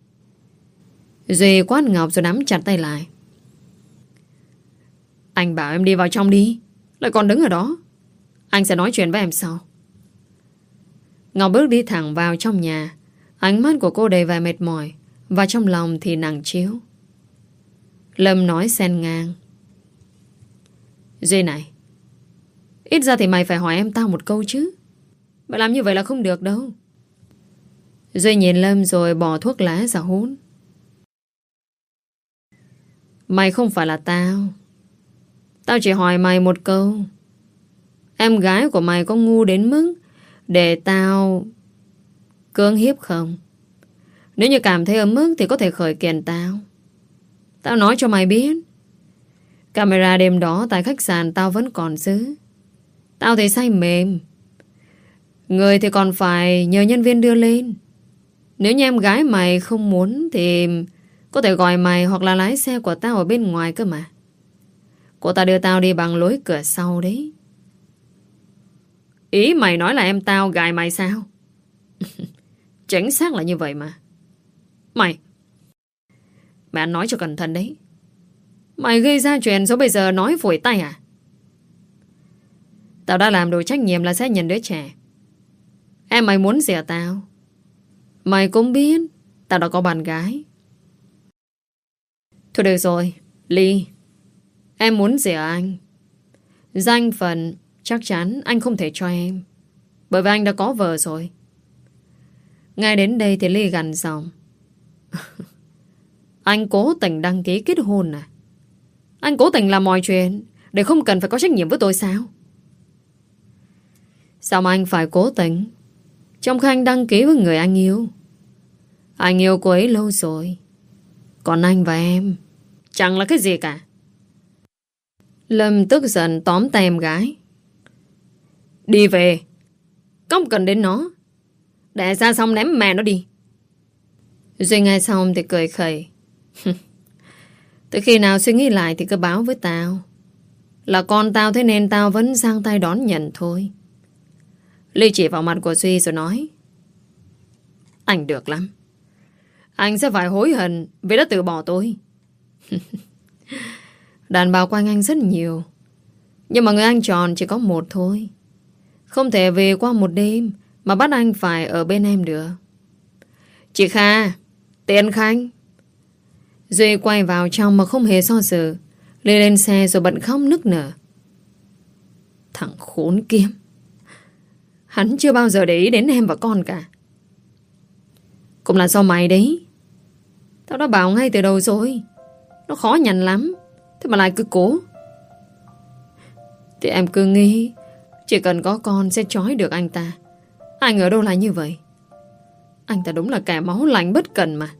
Duy quát Ngọc rồi nắm chặt tay lại. Anh bảo em đi vào trong đi. Lại còn đứng ở đó. Anh sẽ nói chuyện với em sau. Ngọc bước đi thẳng vào trong nhà. Ánh mắt của cô đầy vẻ mệt mỏi, và trong lòng thì nặng trĩu. Lâm nói xen ngang. Duy này, ít ra thì mày phải hỏi em tao một câu chứ. Mày làm như vậy là không được đâu. Duy nhìn Lâm rồi bỏ thuốc lá ra hút. Mày không phải là tao. Tao chỉ hỏi mày một câu. Em gái của mày có ngu đến mức để tao cưỡng hiếp không? Nếu như cảm thấy ở mức thì có thể khởi kiện tao. Tao nói cho mày biết, camera đêm đó tại khách sạn tao vẫn còn giữ. Tao thấy say mềm. Người thì còn phải nhờ nhân viên đưa lên. Nếu như em gái mày không muốn thì có thể gọi mày hoặc là lái xe của tao ở bên ngoài cơ mà. Cô ta đưa tao đi bằng lối cửa sau đấy. Ý mày nói là em tao gài mày sao? Chính xác là như vậy mà. Mày Mày ăn nói cho cẩn thận đấy. Mày gây ra chuyện rồi bây giờ nói phổi tay à? Tao đã làm đủ trách nhiệm là sẽ nhận đứa trẻ. Em mày muốn gì ở tao? Mày cũng biết tao đã có bạn gái. Thôi được rồi, Ly. Em muốn gì ở anh? Danh phận chắc chắn anh không thể cho em, bởi vì anh đã có vợ rồi. Ngay đến đây thì Ly gằn giọng. Anh cố tình đăng ký kết hôn à? Anh cố tình làm mọi chuyện để không cần phải có trách nhiệm với tôi sao? Sao mà anh phải cố tình, trong khi anh đăng ký với người anh yêu? Anh yêu cô ấy lâu rồi. Còn anh và em chẳng là cái gì cả. Lâm tức giận tóm tay em gái. Đi về. Không cần đến nó. Để ra xong ném mẹ nó đi. Duy nghe xong thì cười khẩy. Từ khi nào suy nghĩ lại thì cứ báo với tao. Là con tao thế nên tao vẫn giang tay đón nhận thôi. Ly chỉ vào mặt của Duy rồi nói. Anh được lắm. Anh sẽ phải hối hận vì đã từ bỏ tôi. Đàn bà quanh anh rất nhiều, nhưng mà người anh chọn chỉ có một thôi. Không thể về qua một đêm mà bắt anh phải ở bên em được. Chị Kha, Tiền Khanh. Duy quay vào trong mà không hề so dự. Lê lên xe rồi bật khóc nức nở. Thằng khốn kiếp. Hắn chưa bao giờ để ý đến em và con cả. Cũng là do mày đấy. Tao đã bảo ngay từ đầu rồi. Nó khó nhằn lắm, thế mà lại cứ cố. Thì em cứ nghĩ chỉ cần có con sẽ trói được anh ta. Ai ngờ đâu là như vậy. Anh ta đúng là kẻ máu lạnh bất cần mà.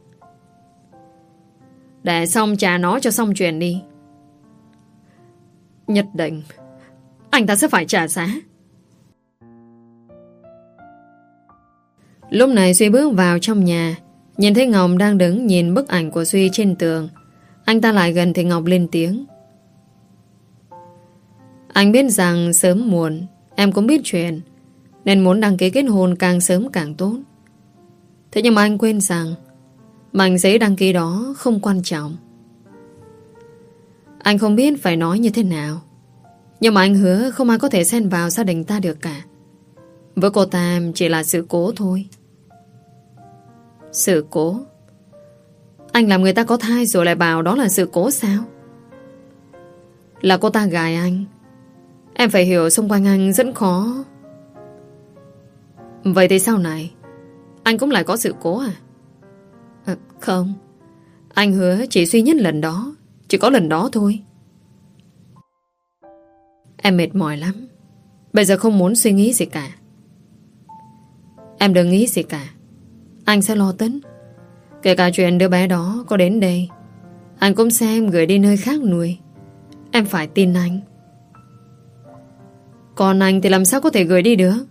Để xong trả nó cho xong chuyện đi. Nhất định anh ta sẽ phải trả giá. Lúc này Duy bước vào trong nhà, nhìn thấy Ngọc đang đứng nhìn bức ảnh của Duy trên tường. Anh ta lại gần thì Ngọc lên tiếng. Anh biết rằng sớm muộn em cũng biết chuyện, nên muốn đăng ký kết hôn càng sớm càng tốt. Thế nhưng mà anh quên rằng mảnh giấy đăng ký đó không quan trọng. Anh không biết phải nói như thế nào, nhưng mà anh hứa không ai có thể xen vào gia đình ta được cả. Với cô ta chỉ là sự cố thôi. Sự cố? Anh làm người ta có thai rồi lại bảo đó là sự cố sao? Là cô ta gài anh. Em phải hiểu xung quanh anh rất khó. Vậy thì sau này anh cũng lại có sự cố à? À không. Anh hứa chỉ duy nhất lần đó, chỉ có lần đó thôi. Em mệt mỏi lắm. Bây giờ không muốn suy nghĩ gì cả. Em đừng nghĩ gì cả. Anh sẽ lo tính. Kể cả chuyện đứa bé đó có đến đây, anh cũng sẽ em gửi đi nơi khác nuôi. Em phải tin anh. Còn anh thì làm sao có thể gửi đi được?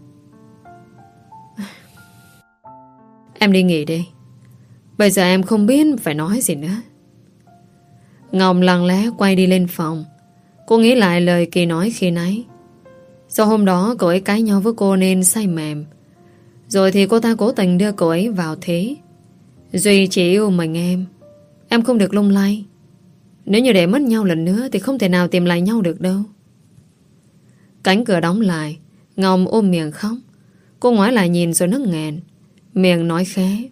Em đi nghỉ đi. Bây giờ em không biết phải nói gì nữa. Ngọc lặng lẽ quay đi lên phòng. Cô nghĩ lại lời Kỳ nói khi nãy. Do hôm đó cậu ấy cãi nhau với cô nên say mềm. Rồi thì cô ta cố tình đưa cậu ấy vào thế. Duy chỉ yêu mình em. Em không được lung lay. Nếu như để mất nhau lần nữa thì không thể nào tìm lại nhau được đâu. Cánh cửa đóng lại, Ngọc ôm miệng khóc. Cô ngoái lại nhìn rồi nức nghẹn, miệng nói khẽ: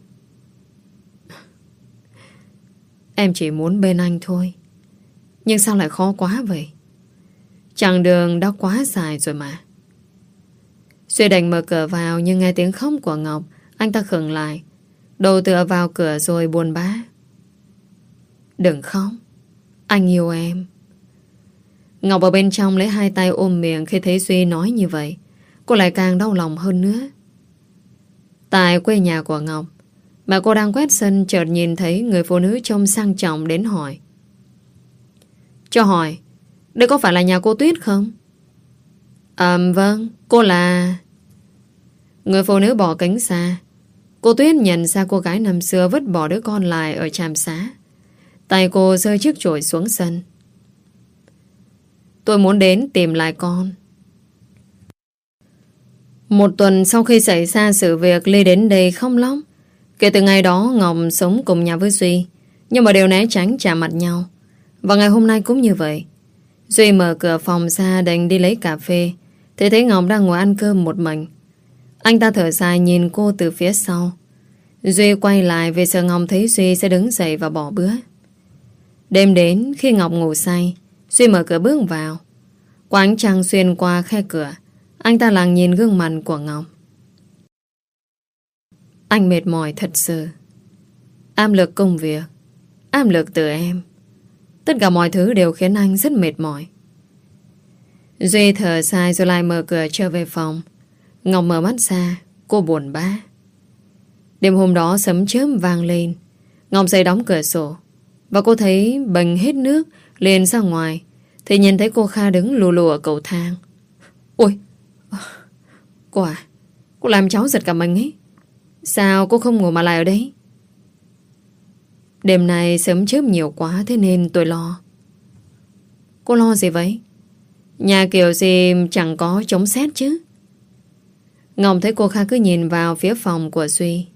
Em chỉ muốn bên anh thôi, nhưng sao lại khó quá vậy? Chặng đường đã quá dài rồi mà. Duy đành mở cửa vào, nhưng nghe tiếng khóc của Ngọc, anh ta khựng lại, đầu tựa vào cửa rồi buồn bã: Đừng khóc, anh yêu em. Ngọc ở bên trong lấy hai tay ôm miệng. Khi thấy Duy nói như vậy, cô lại càng đau lòng hơn nữa. Tại quê nhà của Ngọc, mà cô đang quét sân, chợt nhìn thấy người phụ nữ trông sang trọng đến hỏi: Cho hỏi, đây có phải là nhà cô Tuyết không? À, vâng, cô là... Người phụ nữ bỏ kính xa. Cô Tuyết nhận ra cô gái năm xưa vứt bỏ đứa con lại ở trạm xá. Tay cô rơi chiếc chổi xuống sân. Tôi muốn đến tìm lại con. Một tuần sau khi xảy ra sự việc, Ly đến đây không lắm. Kể từ ngày đó Ngọc sống cùng nhà với Duy, nhưng mà đều né tránh chạm mặt nhau. Và ngày hôm nay cũng như vậy. Duy mở cửa phòng ra định đi lấy cà phê, thì thấy Ngọc đang ngồi ăn cơm một mình. Anh ta thở dài nhìn cô từ phía sau. Duy quay lại vì sợ Ngọc thấy Duy sẽ đứng dậy và bỏ bữa. Đêm đến, khi Ngọc ngủ say, Duy mở cửa bước vào. Qua ánh trăng xuyên qua khe cửa, anh ta lặng nhìn gương mặt của Ngọc. Anh mệt mỏi thật sự. Áp lực công việc, áp lực từ em, tất cả mọi thứ đều khiến anh rất mệt mỏi. Duy thở dài rồi lại mở cửa trở về phòng. Ngọc mở mắt ra, cô buồn bã. Đêm hôm đó sấm chớp vang lên. Ngọc dậy đóng cửa sổ, và cô thấy bần hết nước liền ra ngoài, thì nhìn thấy cô Kha đứng lù lù ở cầu thang. Ôi, cô à, cô làm cháu giật cả mình ấy. Sao cô không ngủ mà lại ở đây? Đêm nay sấm chớp nhiều quá, thế nên tôi lo. Cô lo gì vậy? Nhà kiểu gì chẳng có chống sét chứ. Ngọc thấy cô Kha cứ nhìn vào phía phòng của Duy.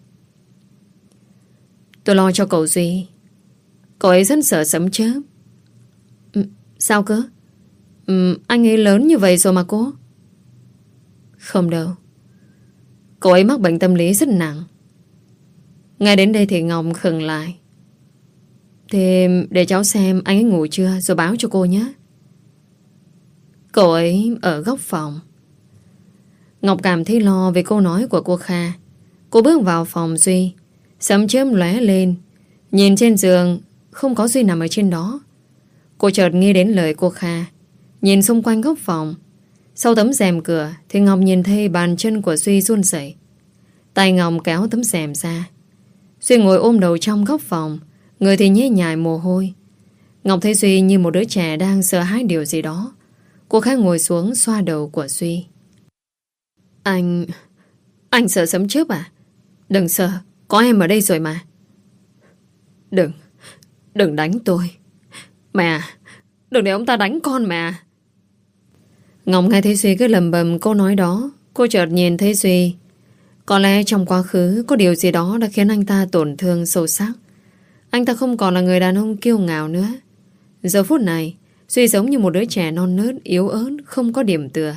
Tôi lo cho cậu Duy. Cậu ấy rất sợ sấm chớp. Ừ, sao cơ? Ừ, anh ấy lớn như vậy rồi mà cô. Không đâu, cậu ấy mắc bệnh tâm lý rất nặng. Ngay đến đây thì Ngọc khựng lại. Thế để cháu xem anh ấy ngủ chưa, rồi báo cho cô nhé. Cậu ấy ở góc phòng. Ngọc cảm thấy lo về câu nói của cô Kha. Cô bước vào phòng Duy. Sấm chớp lóe lên. Nhìn trên giường, không có Duy nằm ở trên đó. Cô chợt nghĩ đến lời cô Kha. Nhìn xung quanh góc phòng. Sau tấm rèm cửa thì Ngọc nhìn thấy bàn chân của Duy run rẩy. Tay Ngọc kéo tấm rèm ra. Duy ngồi ôm đầu trong góc phòng, người thì nhễ nhại mồ hôi. Ngọc thấy Duy như một đứa trẻ đang sợ hãi điều gì đó. Cô Kha ngồi xuống xoa đầu của Duy. Anh... Anh sợ sấm chớp à? Đừng sợ, có em ở đây rồi mà. Đừng, đừng đánh tôi. Mẹ, đừng để ông ta đánh con mà. Ngọc nghe thấy Duy cứ lầm bầm câu nói đó. Cô chợt nhìn thấy Duy. Có lẽ trong quá khứ có điều gì đó đã khiến anh ta tổn thương sâu sắc. Anh ta không còn là người đàn ông kiêu ngạo nữa. Giờ phút này Duy giống như một đứa trẻ non nớt, yếu ớt, không có điểm tựa.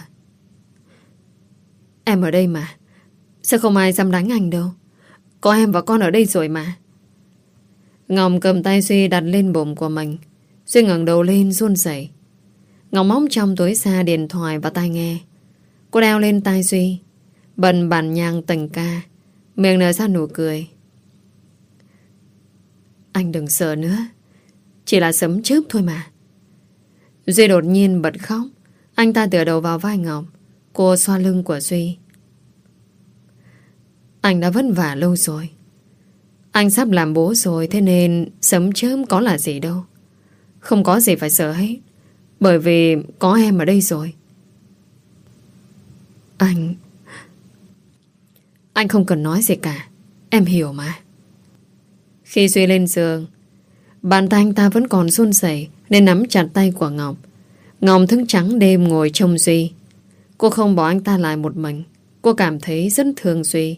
Em ở đây mà, sao không ai dám đánh anh đâu. Có em và con ở đây rồi mà. Ngọc cầm tay Duy đặt lên bụng của mình. Duy ngẩng đầu lên run rẩy. Ngọc móc trong túi xa điện thoại và tai nghe. Cô đeo lên tai Duy, bật bản nhạc tình ca, miệng nở ra nụ cười. Anh đừng sợ nữa, chỉ là sấm chớp thôi mà. Duy đột nhiên bật khóc. Anh ta tựa đầu vào vai Ngọc. Cô xoa lưng của Duy. Anh đã vất vả lâu rồi. Anh sắp làm bố rồi, thế nên sấm chớp có là gì đâu. Không có gì phải sợ hết, bởi vì có em ở đây rồi. Anh... Anh không cần nói gì cả, em hiểu mà. Khi Duy lên giường, bàn tay anh ta vẫn còn run rẩy nên nắm chặt tay của Ngọc. Ngọc thức trắng đêm ngồi trông Duy. Cô không bỏ anh ta lại một mình. Cô cảm thấy rất thương Duy.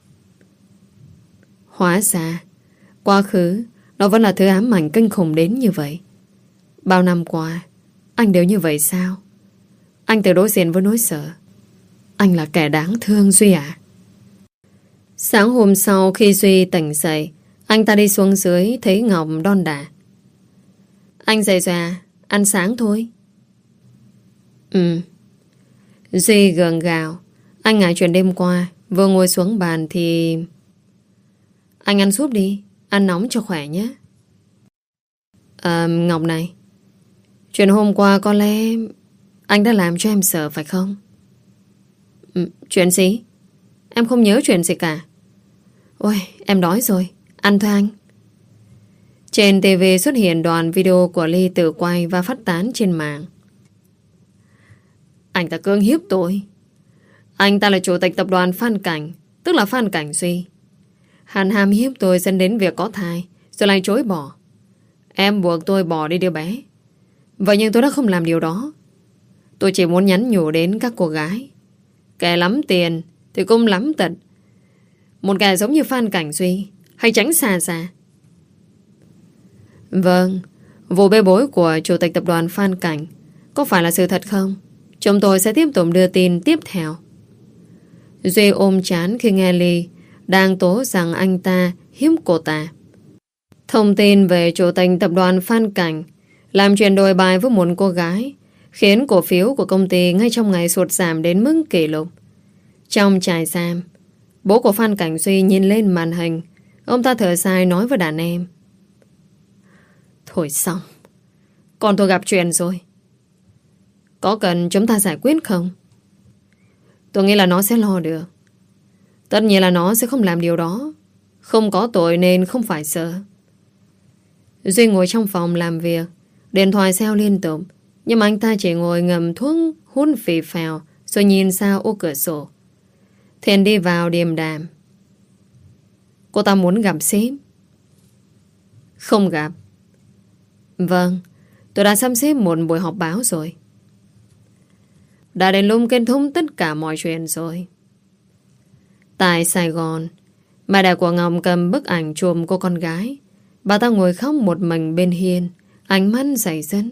Hóa ra quá khứ nó vẫn là thứ ám ảnh kinh khủng đến như vậy. Bao năm qua anh đều như vậy sao? Anh tự đối diện với nỗi sợ. Anh là kẻ đáng thương Duy à. Sáng hôm sau khi Duy tỉnh dậy, anh ta đi xuống dưới thấy Ngọc đon đả. Anh dậy rồi à? Ăn sáng thôi. Ừ. Duy gượng gạo. Anh ngại chuyện đêm qua. Vừa ngồi xuống bàn thì... Anh ăn súp đi. Ăn nóng cho khỏe nhé. À, Ngọc này, chuyện hôm qua có lẽ anh đã làm cho em sợ phải không? Ừ, chuyện gì? Em không nhớ chuyện gì cả. Ôi, em đói rồi. Ăn thôi anh. Trên ti vi xuất hiện đoạn video của Ly tự quay và phát tán trên mạng. Anh ta cưỡng hiếp tôi. Anh ta là chủ tịch tập đoàn Phan Cảnh, tức là Phan Cảnh Duy. Hắn hàm hiếp tôi dẫn đến việc có thai, rồi lại chối bỏ. Em buộc tôi bỏ đi đứa bé. Vậy nhưng tôi đã không làm điều đó. Tôi chỉ muốn nhắn nhủ đến các cô gái. Kẻ lắm tiền thì cũng lắm tật. Một kẻ giống như Phan Cảnh Duy hãy tránh xa xa. Vâng, vụ bê bối của chủ tịch tập đoàn Phan Cảnh có phải là sự thật không? Chúng tôi sẽ tiếp tục đưa tin tiếp theo. Duy ôm chán khi nghe Ly đang tố rằng anh ta hiếp cô ta. Thông tin về chủ tịch tập đoàn Phan Cảnh làm chuyện đồi bài với một cô gái khiến cổ phiếu của công ty ngay trong ngày sụt giảm đến mức kỷ lục. Trong trại giam, bố của Phan Cảnh Duy nhìn lên màn hình. Ông ta thở dài nói với đàn em. Thôi xong, con tôi gặp chuyện rồi. Có cần chúng ta giải quyết không? Tôi nghĩ là nó sẽ lo được. Tất nhiên là nó sẽ không làm điều đó. Không có tội nên không phải sợ. Duy ngồi trong phòng làm việc. Điện thoại reo liên tục. Nhưng mà anh ta chỉ ngồi ngầm thuốc hút phì phèo rồi nhìn ra ô cửa sổ. Thiện đi vào điềm đàm. Cô ta muốn gặp sếp. Không gặp. Vâng, tôi đã sắp xếp một buổi họp báo rồi. Đã đến lúc kết thúc tất cả mọi chuyện rồi. Tại Sài Gòn, mẹ đẻ của Ngọc cầm bức ảnh chùm cô con gái. Bà ta ngồi khóc một mình bên hiên, ánh mắt dày dứt.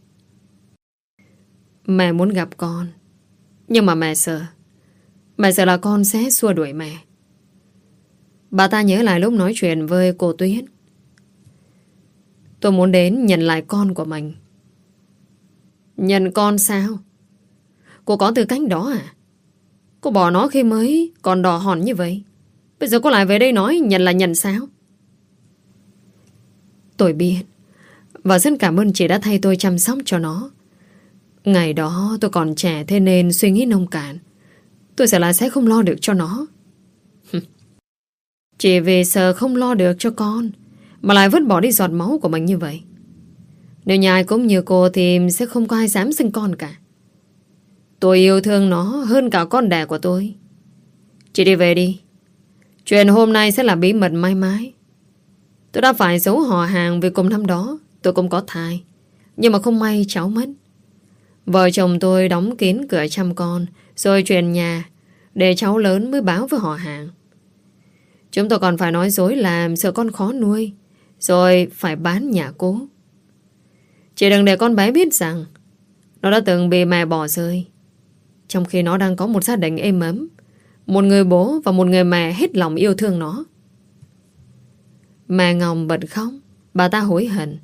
Mẹ muốn gặp con, nhưng mà mẹ sợ. Mẹ sợ là con sẽ xua đuổi mẹ. Bà ta nhớ lại lúc nói chuyện với cô Tuyết. Tôi muốn đến nhận lại con của mình. Nhận con sao? Cô có tư cách đó à? Cô bỏ nó khi mới còn đỏ hòn như vậy. Bây giờ cô lại về đây nói nhận là nhận sao? Tôi biết. Và rất cảm ơn chị đã thay tôi chăm sóc cho nó. Ngày đó tôi còn trẻ thế nên suy nghĩ nông cạn. Tôi sẽ là sẽ không lo được cho nó. Chỉ vì sợ không lo được cho con mà lại vứt bỏ đi giọt máu của mình như vậy. Nếu nhà ai cũng như cô thì sẽ không có ai dám sinh con cả. Tôi yêu thương nó hơn cả con đẻ của tôi. Chị đi về đi. Chuyện hôm nay sẽ là bí mật mãi mãi. Tôi đã phải giấu họ hàng vì cùng năm đó tôi cũng có thai. Nhưng mà không may cháu mất. Vợ chồng tôi đóng kín cửa chăm con rồi chuyển nhà để cháu lớn mới báo với họ hàng. Chúng tôi còn phải nói dối làm sợ con khó nuôi rồi phải bán nhà cố. Chị đừng để con bé biết rằng nó đã từng bị mẹ bỏ rơi, trong khi nó đang có một gia đình êm ấm, một người bố và một người mẹ hết lòng yêu thương nó. Mẹ Ngọc bật khóc. Bà ta hối hận.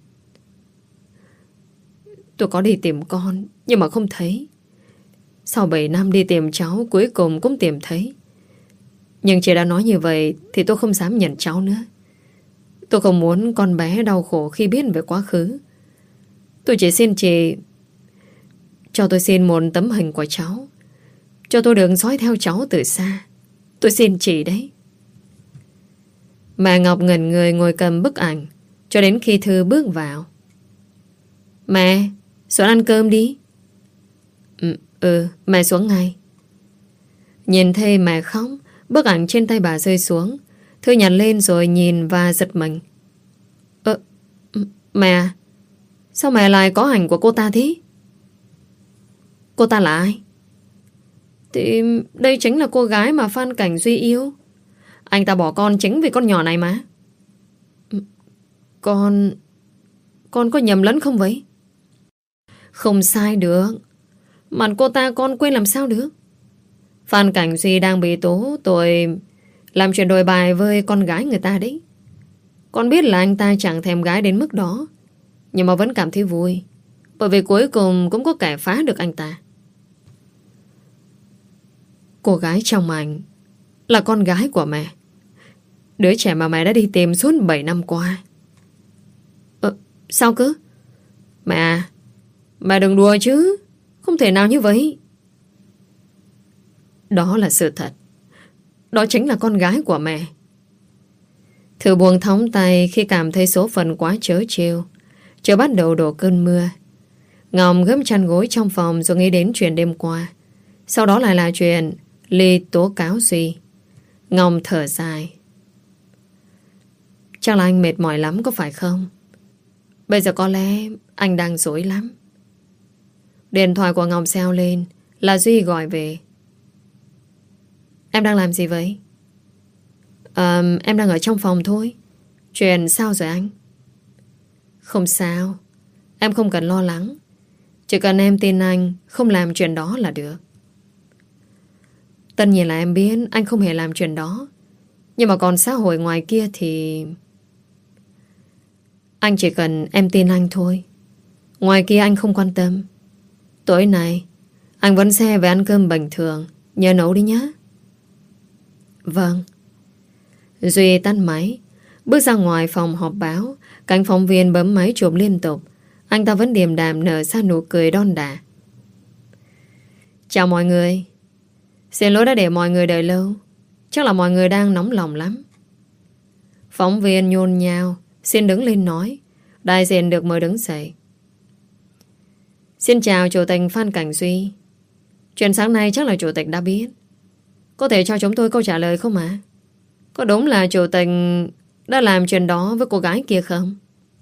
Tôi có đi tìm con nhưng mà không thấy. Sau bảy năm đi tìm cháu cuối cùng cũng tìm thấy. Nhưng chị đã nói như vậy thì tôi không dám nhận cháu nữa. Tôi không muốn con bé đau khổ khi biết về quá khứ. Tôi chỉ xin chị cho tôi xin một tấm hình của cháu, cho tôi được dõi theo cháu từ xa. Tôi xin chị đấy. Mẹ Ngọc ngẩn người ngồi cầm bức ảnh cho đến khi Thư bước vào. Mẹ, xuống ăn cơm đi. Ừ, ừ mẹ xuống ngay. Nhìn thấy mẹ khóc, bức ảnh trên tay bà rơi xuống. Thư nhặt lên rồi nhìn và giật mình. Ơ, mẹ, sao mẹ lại có ảnh của cô ta thế? Cô ta là ai? Thì đây chính là cô gái mà Phan Cảnh Duy yêu. Anh ta bỏ con chính vì con nhỏ này mà. Con... Con có nhầm lẫn không vậy? Không sai được. Mặt cô ta con quên làm sao được. Phan Cảnh Duy đang bị tố tội làm chuyện đồi bài với con gái người ta đấy. Con biết là anh ta chẳng thèm gái đến mức đó, nhưng mà vẫn cảm thấy vui, bởi vì cuối cùng cũng có kẻ phá được anh ta. Cô gái trong ảnh là con gái của mẹ, đứa trẻ mà mẹ đã đi tìm suốt bảy năm qua. Ờ, sao cơ? Mẹ à, mẹ đừng đùa chứ. Không thể nào như vậy. Đó là sự thật. Đó chính là con gái của mẹ. Thử buông thõng tay khi cảm thấy số phận quá trớ trêu. Trời bắt đầu đổ cơn mưa. Ngọc gấp chăn gối trong phòng rồi nghĩ đến chuyện đêm qua. Sau đó lại là chuyện Ly tố cáo Duy. Ngọc thở dài. Chắc là anh mệt mỏi lắm có phải không? Bây giờ có lẽ anh đang rối lắm. Điện thoại của Ngọc reo lên, là Duy gọi về. Em đang làm gì vậy? À, em đang ở trong phòng thôi. Chuyện sao rồi anh? Không sao. Em không cần lo lắng. Chỉ cần em tin anh không làm chuyện đó là được. Tất nhiên là em biết anh không hề làm chuyện đó. Nhưng mà còn xã hội ngoài kia thì... Anh chỉ cần em tin anh thôi. Ngoài kia anh không quan tâm. Tối nay anh vẫn xe về ăn cơm bình thường. Nhớ nấu đi nhé. Vâng. Duy tắt máy, bước ra ngoài phòng họp báo. Cánh phóng viên bấm máy chụp liên tục. Anh ta vẫn điềm đạm nở ra nụ cười đon đả. Chào mọi người. Xin lỗi đã để mọi người đợi lâu. Chắc là mọi người đang nóng lòng lắm. Phóng viên nhôn nhao xin đứng lên nói. Đại diện được mời đứng dậy. Xin chào Chủ tịch Phan Cảnh Duy. Chuyện sáng nay chắc là Chủ tịch đã biết. Có thể cho chúng tôi câu trả lời không ạ? Có đúng là Chủ tịch đã làm chuyện đó với cô gái kia không?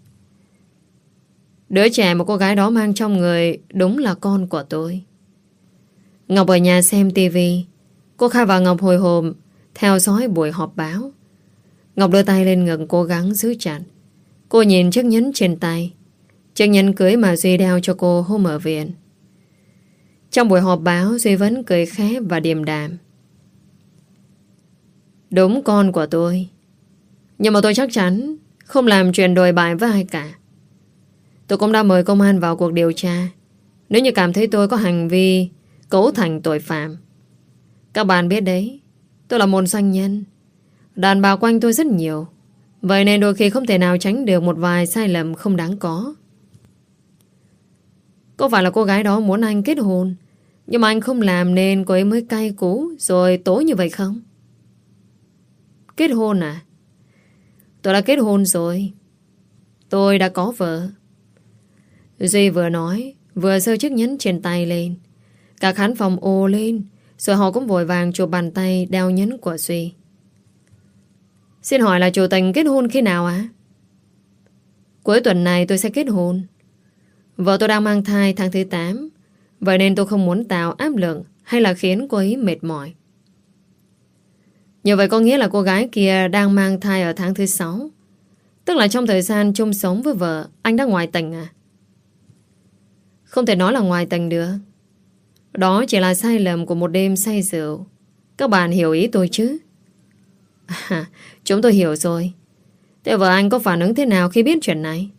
Đứa trẻ mà cô gái đó mang trong người đúng là con của tôi. Ngọc ở nhà xem tivi. Cô Kha và Ngọc hồi hộp theo dõi buổi họp báo. Ngọc đưa tay lên ngực cố gắng giữ chặt. Cô nhìn chiếc nhẫn trên tay, chiếc nhẫn cưới mà Duy đeo cho cô hôm ở viện. Trong buổi họp báo, Duy vẫn cười khẽ và điềm đạm. Đúng con của tôi. Nhưng mà tôi chắc chắn không làm chuyện đồi bại với ai cả. Tôi cũng đã mời công an vào cuộc điều tra. Nếu như cảm thấy tôi có hành vi cấu thành tội phạm. Các bạn biết đấy, tôi là một doanh nhân. Đàn bà quanh tôi rất nhiều. Vậy nên đôi khi không thể nào tránh được một vài sai lầm không đáng có. Có phải là cô gái đó muốn anh kết hôn, nhưng mà anh không làm nên cô ấy mới cay cú rồi tố như vậy không? Kết hôn à? Tôi đã kết hôn rồi. Tôi đã có vợ. Duy vừa nói vừa giơ chiếc nhẫn trên tay lên. Cả khán phòng ồ lên. Rồi họ cũng vội vàng chụp bàn tay đeo nhẫn của Duy. Xin hỏi là Chủ tịch kết hôn khi nào ạ? À? Cuối tuần này tôi sẽ kết hôn. Vợ tôi đang mang thai tháng thứ tám. Vậy nên tôi không muốn tạo áp lực hay là khiến cô ấy mệt mỏi. Như vậy có nghĩa là cô gái kia đang mang thai ở tháng thứ sáu. Tức là trong thời gian chung sống với vợ, anh đã ngoại tình à? Không thể nói là ngoại tình được. Đó chỉ là sai lầm của một đêm say rượu. Các bạn hiểu ý tôi chứ? À, chúng tôi hiểu rồi. Thế vợ anh có phản ứng thế nào khi biết chuyện này?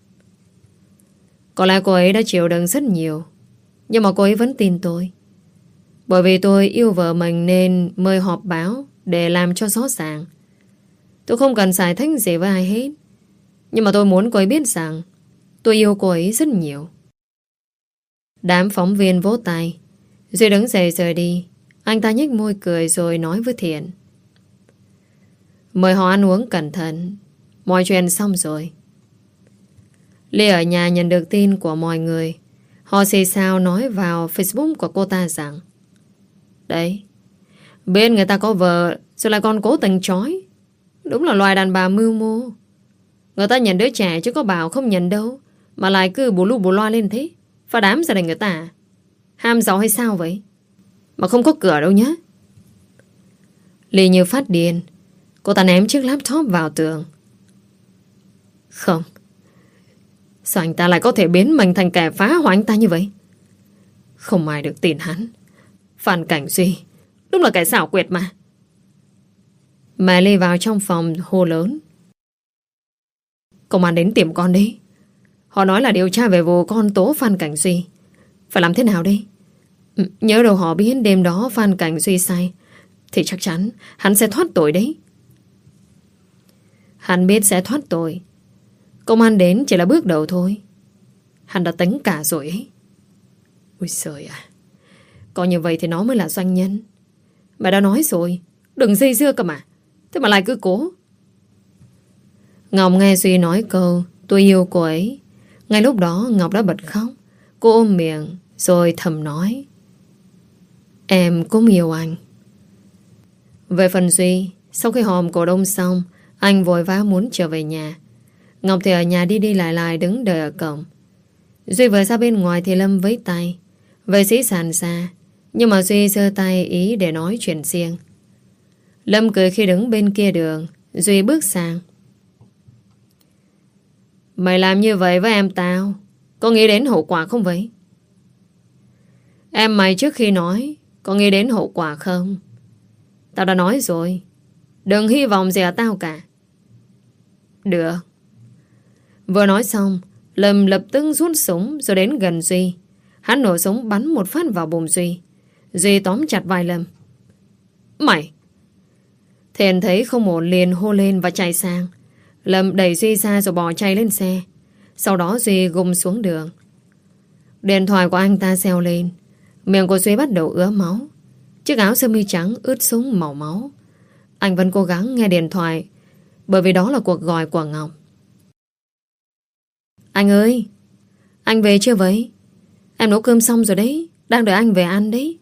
Có lẽ cô ấy đã chịu đựng rất nhiều. Nhưng mà cô ấy vẫn tin tôi. Bởi vì tôi yêu vợ mình nên mời họp báo để làm cho rõ ràng. Tôi không cần giải thích gì với ai hết. Nhưng mà tôi muốn cô ấy biết rằng tôi yêu cô ấy rất nhiều. Đám phóng viên vỗ tay. Duy đứng dậy rời đi. Anh ta nhếch môi cười rồi nói với Thiện. Mời họ ăn uống cẩn thận. Mọi chuyện xong rồi. Ly ở nhà nhận được tin của mọi người. Họ xì xào nói vào Facebook của cô ta rằng đấy, bên người ta có vợ rồi lại còn cố tình chói. Đúng là loài đàn bà mưu mô. Người ta nhận đứa trẻ chứ có bảo không nhận đâu, mà lại cứ bù lu bù loa lên thế. Phá đám gia đình người ta. Ham giàu hay sao vậy? Mà không có cửa đâu nhá. Ly như phát điên. Cô ta ném chiếc laptop vào tường. Không. Sao anh ta lại có thể biến mình thành kẻ phá hoại anh ta như vậy? Không ai được tin hắn. Phan Cảnh Duy đúng là kẻ xảo quyệt mà. Mẹ Ly vào trong phòng hô lớn. Công an đến tìm con đi. Họ nói là điều tra về vụ con tố Phan Cảnh Duy. Phải làm thế nào đây? Nhớ đâu họ biết đêm đó Phan Cảnh Duy say thì chắc chắn hắn sẽ thoát tội đấy. Hắn biết sẽ thoát tội. Công an đến chỉ là bước đầu thôi. Hắn đã tính cả rồi ấy. Ôi trời à, có như vậy thì nó mới là doanh nhân. Mẹ đã nói rồi, đừng dây dưa cơ mà. Thế mà lại cứ cố. Ngọc nghe Duy nói câu tôi yêu cô ấy. Ngay lúc đó Ngọc đã bật khóc. Cô ôm miệng rồi thầm nói, em cũng yêu anh. Về phần Duy, sau khi hòm cổ đông xong, anh vội vã muốn trở về nhà. Ngọc thì ở nhà đi đi lại lại đứng đợi ở cổng. Duy vừa ra bên ngoài thì Lâm với tay vệ sĩ sàn xa. Nhưng mà Duy giơ tay ý để nói chuyện riêng. Lâm cười khi đứng bên kia đường. Duy bước sang. Mày làm như vậy với em tao, có nghĩ đến hậu quả không vậy? Em mày trước khi nói có nghĩ đến hậu quả không? Tao đã nói rồi, đừng hy vọng gì ở tao cả. Được. Vừa nói xong, Lâm lập tức rút súng rồi đến gần Duy. Hắn nổ súng bắn một phát vào bụng Duy. Duy tóm chặt vai Lâm. Mày! Thiện thấy không ổn liền hô lên và chạy sang. Lâm đẩy Duy ra rồi bỏ chạy lên xe. Sau đó Duy gục xuống đường. Điện thoại của anh ta reo lên. Miệng của Duy bắt đầu ứa máu. Chiếc áo sơ mi trắng ướt sũng màu máu. Anh vẫn cố gắng nghe điện thoại, bởi vì đó là cuộc gọi của Ngọc. Anh ơi, anh về chưa vậy? Em nấu cơm xong rồi đấy, đang đợi anh về ăn đấy.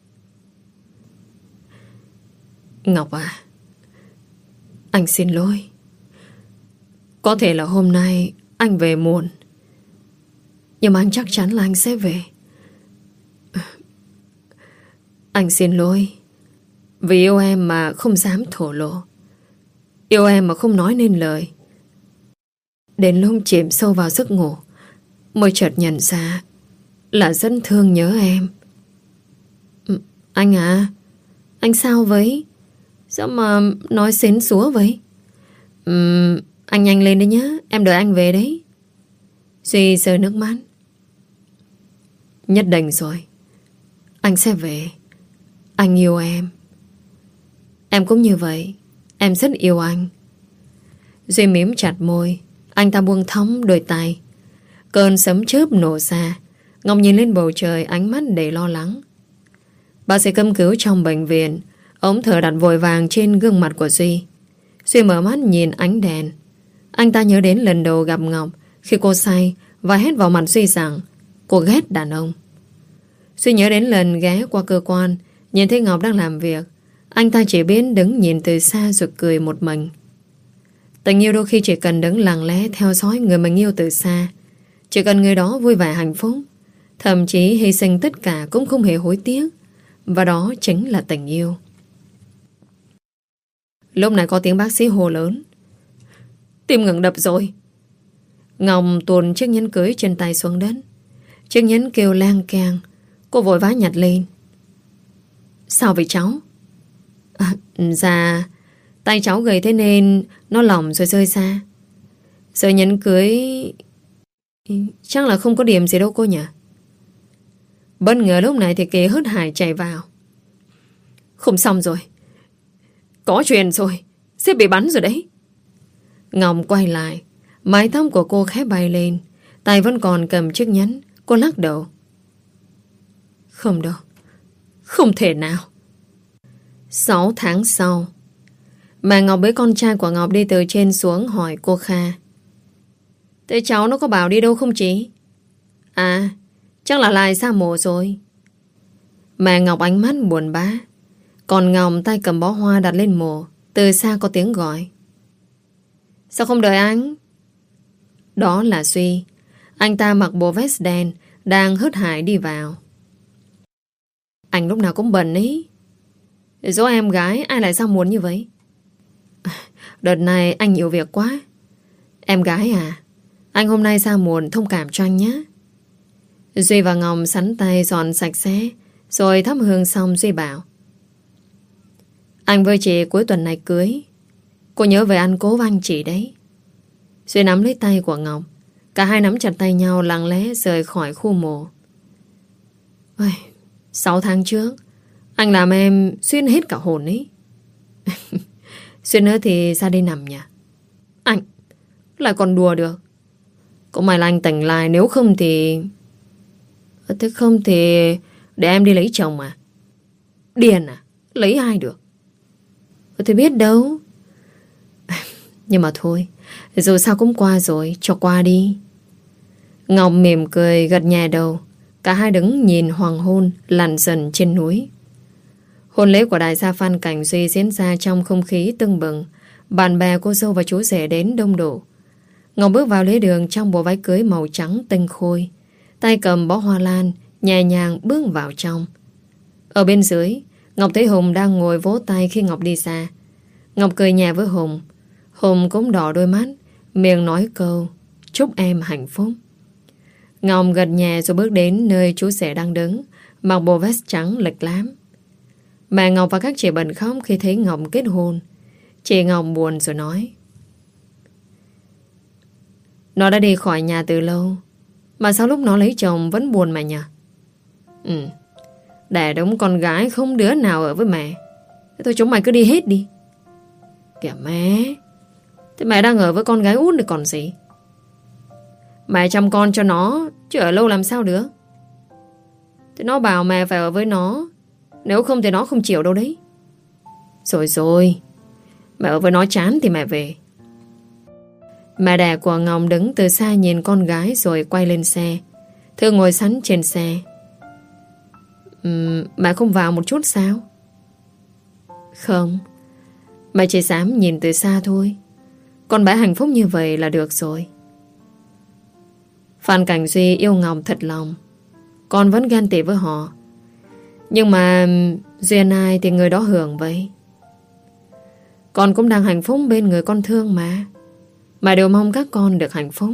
Ngọc à, anh xin lỗi. Có thể là hôm nay anh về muộn, nhưng mà anh chắc chắn là anh sẽ về. Anh xin lỗi vì yêu em mà không dám thổ lộ, yêu em mà không nói nên lời. Đến lúc chìm sâu vào giấc ngủ mới chợt nhận ra là rất thương nhớ em. Anh à, anh sao vậy? Sao mà nói xến xúa vậy? uhm, Anh nhanh lên đấy nhá, em đợi anh về đấy. Duy rơi nước mắt. Nhất định rồi, anh sẽ về. Anh yêu em. Em cũng như vậy, em rất yêu anh. Duy mím chặt môi. Anh ta buông thõng đôi tay. Cơn sấm chớp nổ ra. Ngọc nhìn lên bầu trời, ánh mắt đầy lo lắng. Bác sĩ cấp cứu trong bệnh viện. Ống thở đặt vội vàng trên gương mặt của Duy. Duy mở mắt nhìn ánh đèn. Anh ta nhớ đến lần đầu gặp Ngọc, khi cô say và hét vào mặt Duy rằng cô ghét đàn ông. Duy nhớ đến lần ghé qua cơ quan, nhìn thấy Ngọc đang làm việc. Anh ta chỉ biết đứng nhìn từ xa rồi cười một mình. Tình yêu đôi khi chỉ cần đứng lặng lẽ theo dõi người mình yêu từ xa. Chỉ cần người đó vui vẻ hạnh phúc, thậm chí hy sinh tất cả cũng không hề hối tiếc. Và đó chính là tình yêu. Lúc này có tiếng bác sĩ hô lớn. Tim ngừng đập rồi. Ngọc tuồn chiếc nhẫn cưới trên tay xuống đất. Chiếc nhẫn kêu lang keng. Cô vội vã nhặt lên. Sao vậy cháu? À, dạ, tay cháu gầy thế nên nó lỏng rồi rơi ra. Giờ nhẫn cưới chắc là không có điểm gì đâu cô nhỉ? Bất ngờ lúc này thì Kế hớt hải chạy vào. Không xong rồi, có chuyện rồi, sếp bị bắn rồi đấy. Ngọc quay lại. Mái tóc của cô khẽ bay lên. Tay vẫn còn cầm chiếc nhẫn. Cô lắc đầu. Không đâu, không thể nào. Sáu tháng sau, mẹ Ngọc với con trai của Ngọc đi từ trên xuống hỏi cô Kha. Thế cháu nó có bảo đi đâu không chị? À, chắc là lại ra mổ rồi. Mẹ Ngọc ánh mắt buồn bã. Còn Ngọc tay cầm bó hoa đặt lên mổ. Từ xa có tiếng gọi. Sao không đợi anh? Đó là Duy. Anh ta mặc bộ vest đen, đang hớt hải đi vào. Anh lúc nào cũng bận ý. Dỗ em gái ai lại sao muốn như vậy? Đợt này anh nhiều việc quá. Em gái à, anh hôm nay ra muộn thông cảm cho anh nhé. Duy và Ngọc sắn tay dọn sạch sẽ, rồi thắp hương xong Duy bảo: Anh với chị cuối tuần này cưới, cô nhớ về ăn cố với anh chị đấy. Duy nắm lấy tay của Ngọc. Cả hai nắm chặt tay nhau lặng lẽ rời khỏi khu mộ. Ôi, sáu tháng trước anh làm em xuyên hết cả hồn ấy. Xuyên nữa thì ra đi nằm nhỉ? Anh lại còn đùa được. Cũng may là anh tỉnh lại, nếu không thì... Thế không thì để em đi lấy chồng à? Điên à? Lấy ai được? Thì biết đâu. Nhưng mà thôi, dù sao cũng qua rồi, cho qua đi. Ngọc mỉm cười gật nhẹ đầu. Cả hai đứng nhìn hoàng hôn lặn dần trên núi. Hôn lễ của đại gia Phan Cảnh Duy diễn ra trong không khí tưng bừng. Bạn bè cô dâu và chú rể đến đông đủ. Ngọc bước vào lễ đường trong bộ váy cưới màu trắng tinh khôi, tay cầm bó hoa lan, nhẹ nhàng bước vào trong. Ở bên dưới, Ngọc thấy Hùng đang ngồi vỗ tay khi Ngọc đi xa. Ngọc cười nhẹ với Hùng. Hùng cũng đỏ đôi mắt, miệng nói câu chúc em hạnh phúc. Ngọc gật nhẹ rồi bước đến nơi chú rể đang đứng, mặc bộ vest trắng lệch lám. Mẹ Ngọc và các chị bật khóc khi thấy Ngọc kết hôn. Chị Ngọc buồn rồi nói: Nó đã đi khỏi nhà từ lâu, mà sao lúc nó lấy chồng vẫn buồn mà nhỉ? Ừ, đẻ đống con gái không đứa nào ở với mẹ. Thế thôi chúng mày cứ đi hết đi. Kìa mẹ, thế mẹ đang ở với con gái út thì còn gì? Mẹ chăm con cho nó, chứ ở lâu làm sao được. Thế nó bảo mẹ phải ở với nó, nếu không thì nó không chịu đâu đấy. Rồi rồi, mẹ ở với nó chán thì mẹ về. Mẹ đẻ của Ngọc đứng từ xa nhìn con gái rồi quay lên xe. Thư ngồi sẵn trên xe. uhm, Mẹ không vào một chút sao? Không, mẹ chỉ dám nhìn từ xa thôi. Con bé hạnh phúc như vậy là được rồi. Phan Cảnh Duy yêu Ngọc thật lòng. Con vẫn ghen tị với họ. Nhưng mà duyên ai thì người đó hưởng vậy. Con cũng đang hạnh phúc bên người con thương mà. Mà đều mong các con được hạnh phúc.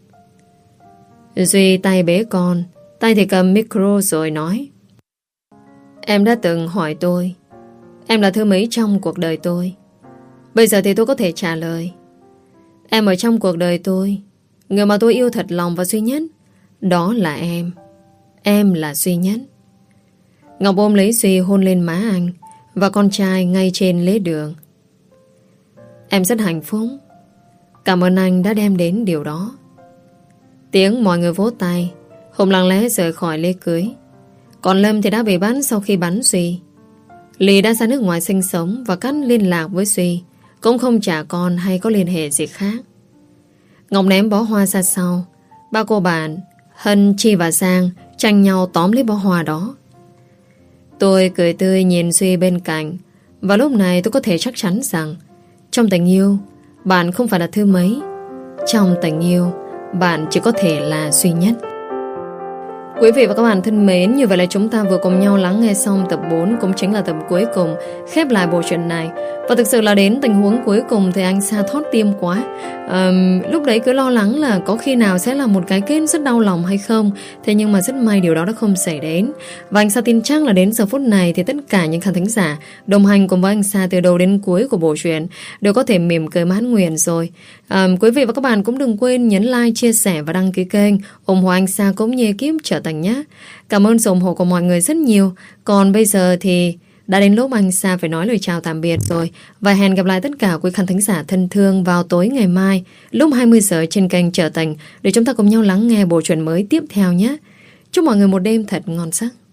Duy tay bế con, tay thì cầm micro rồi nói: Em đã từng hỏi tôi, em là thứ mấy trong cuộc đời tôi. Bây giờ thì tôi có thể trả lời. Em ở trong cuộc đời tôi. Người mà tôi yêu thật lòng và duy nhất, đó là em. Em là duy nhất. Ngọc ôm lấy Duy hôn lên má anh và con trai ngay trên lễ đường. Em rất hạnh phúc. Cảm ơn anh đã đem đến điều đó. Tiếng mọi người vỗ tay. Hùng lặng lẽ rời khỏi lễ cưới. Còn Lâm thì đã bị bắn sau khi bắn Duy. Lý đã ra nước ngoài sinh sống và cắt liên lạc với Duy, cũng không trả con hay có liên hệ gì khác. Ngọc ném bó hoa ra sau. Ba cô bạn Hân, Chi và Giang tranh nhau tóm lấy bó hoa đó. Tôi cười tươi nhìn Duy bên cạnh. Và lúc này tôi có thể chắc chắn rằng trong tình yêu, bạn không phải là thứ mấy. Trong tình yêu, bạn chỉ có thể là duy nhất. Quý vị và các bạn thân mến, như vậy là chúng ta vừa cùng nhau lắng nghe xong tập bốn, cũng chính là tập cuối cùng khép lại bộ truyện này. Và thực sự là đến tình huống cuối cùng thì anh Sa thót tim quá. à, Lúc đấy cứ lo lắng là có khi nào sẽ là một cái kết rất đau lòng hay không. Thế nhưng mà rất may điều đó đã không xảy đến. Và anh Sa tin chắc là đến giờ phút này thì tất cả những khán thính giả đồng hành cùng với anh Sa từ đầu đến cuối của bộ truyện đều có thể mỉm cười mãn nguyện rồi. à, Quý vị và các bạn cũng đừng quên nhấn like, chia sẻ và đăng ký kênh ủng hộ anh Sa cũng như ekip Trở Thành nhé. Cảm ơn sự ủng hộ của mọi người rất nhiều. Còn bây giờ thì đã đến lúc anh Sa phải nói lời chào tạm biệt rồi. Và hẹn gặp lại tất cả quý khán thính giả thân thương vào tối ngày mai lúc hai mươi giờ trên kênh Trở Thành để chúng ta cùng nhau lắng nghe bộ truyện mới tiếp theo nhé. Chúc mọi người một đêm thật ngon giấc.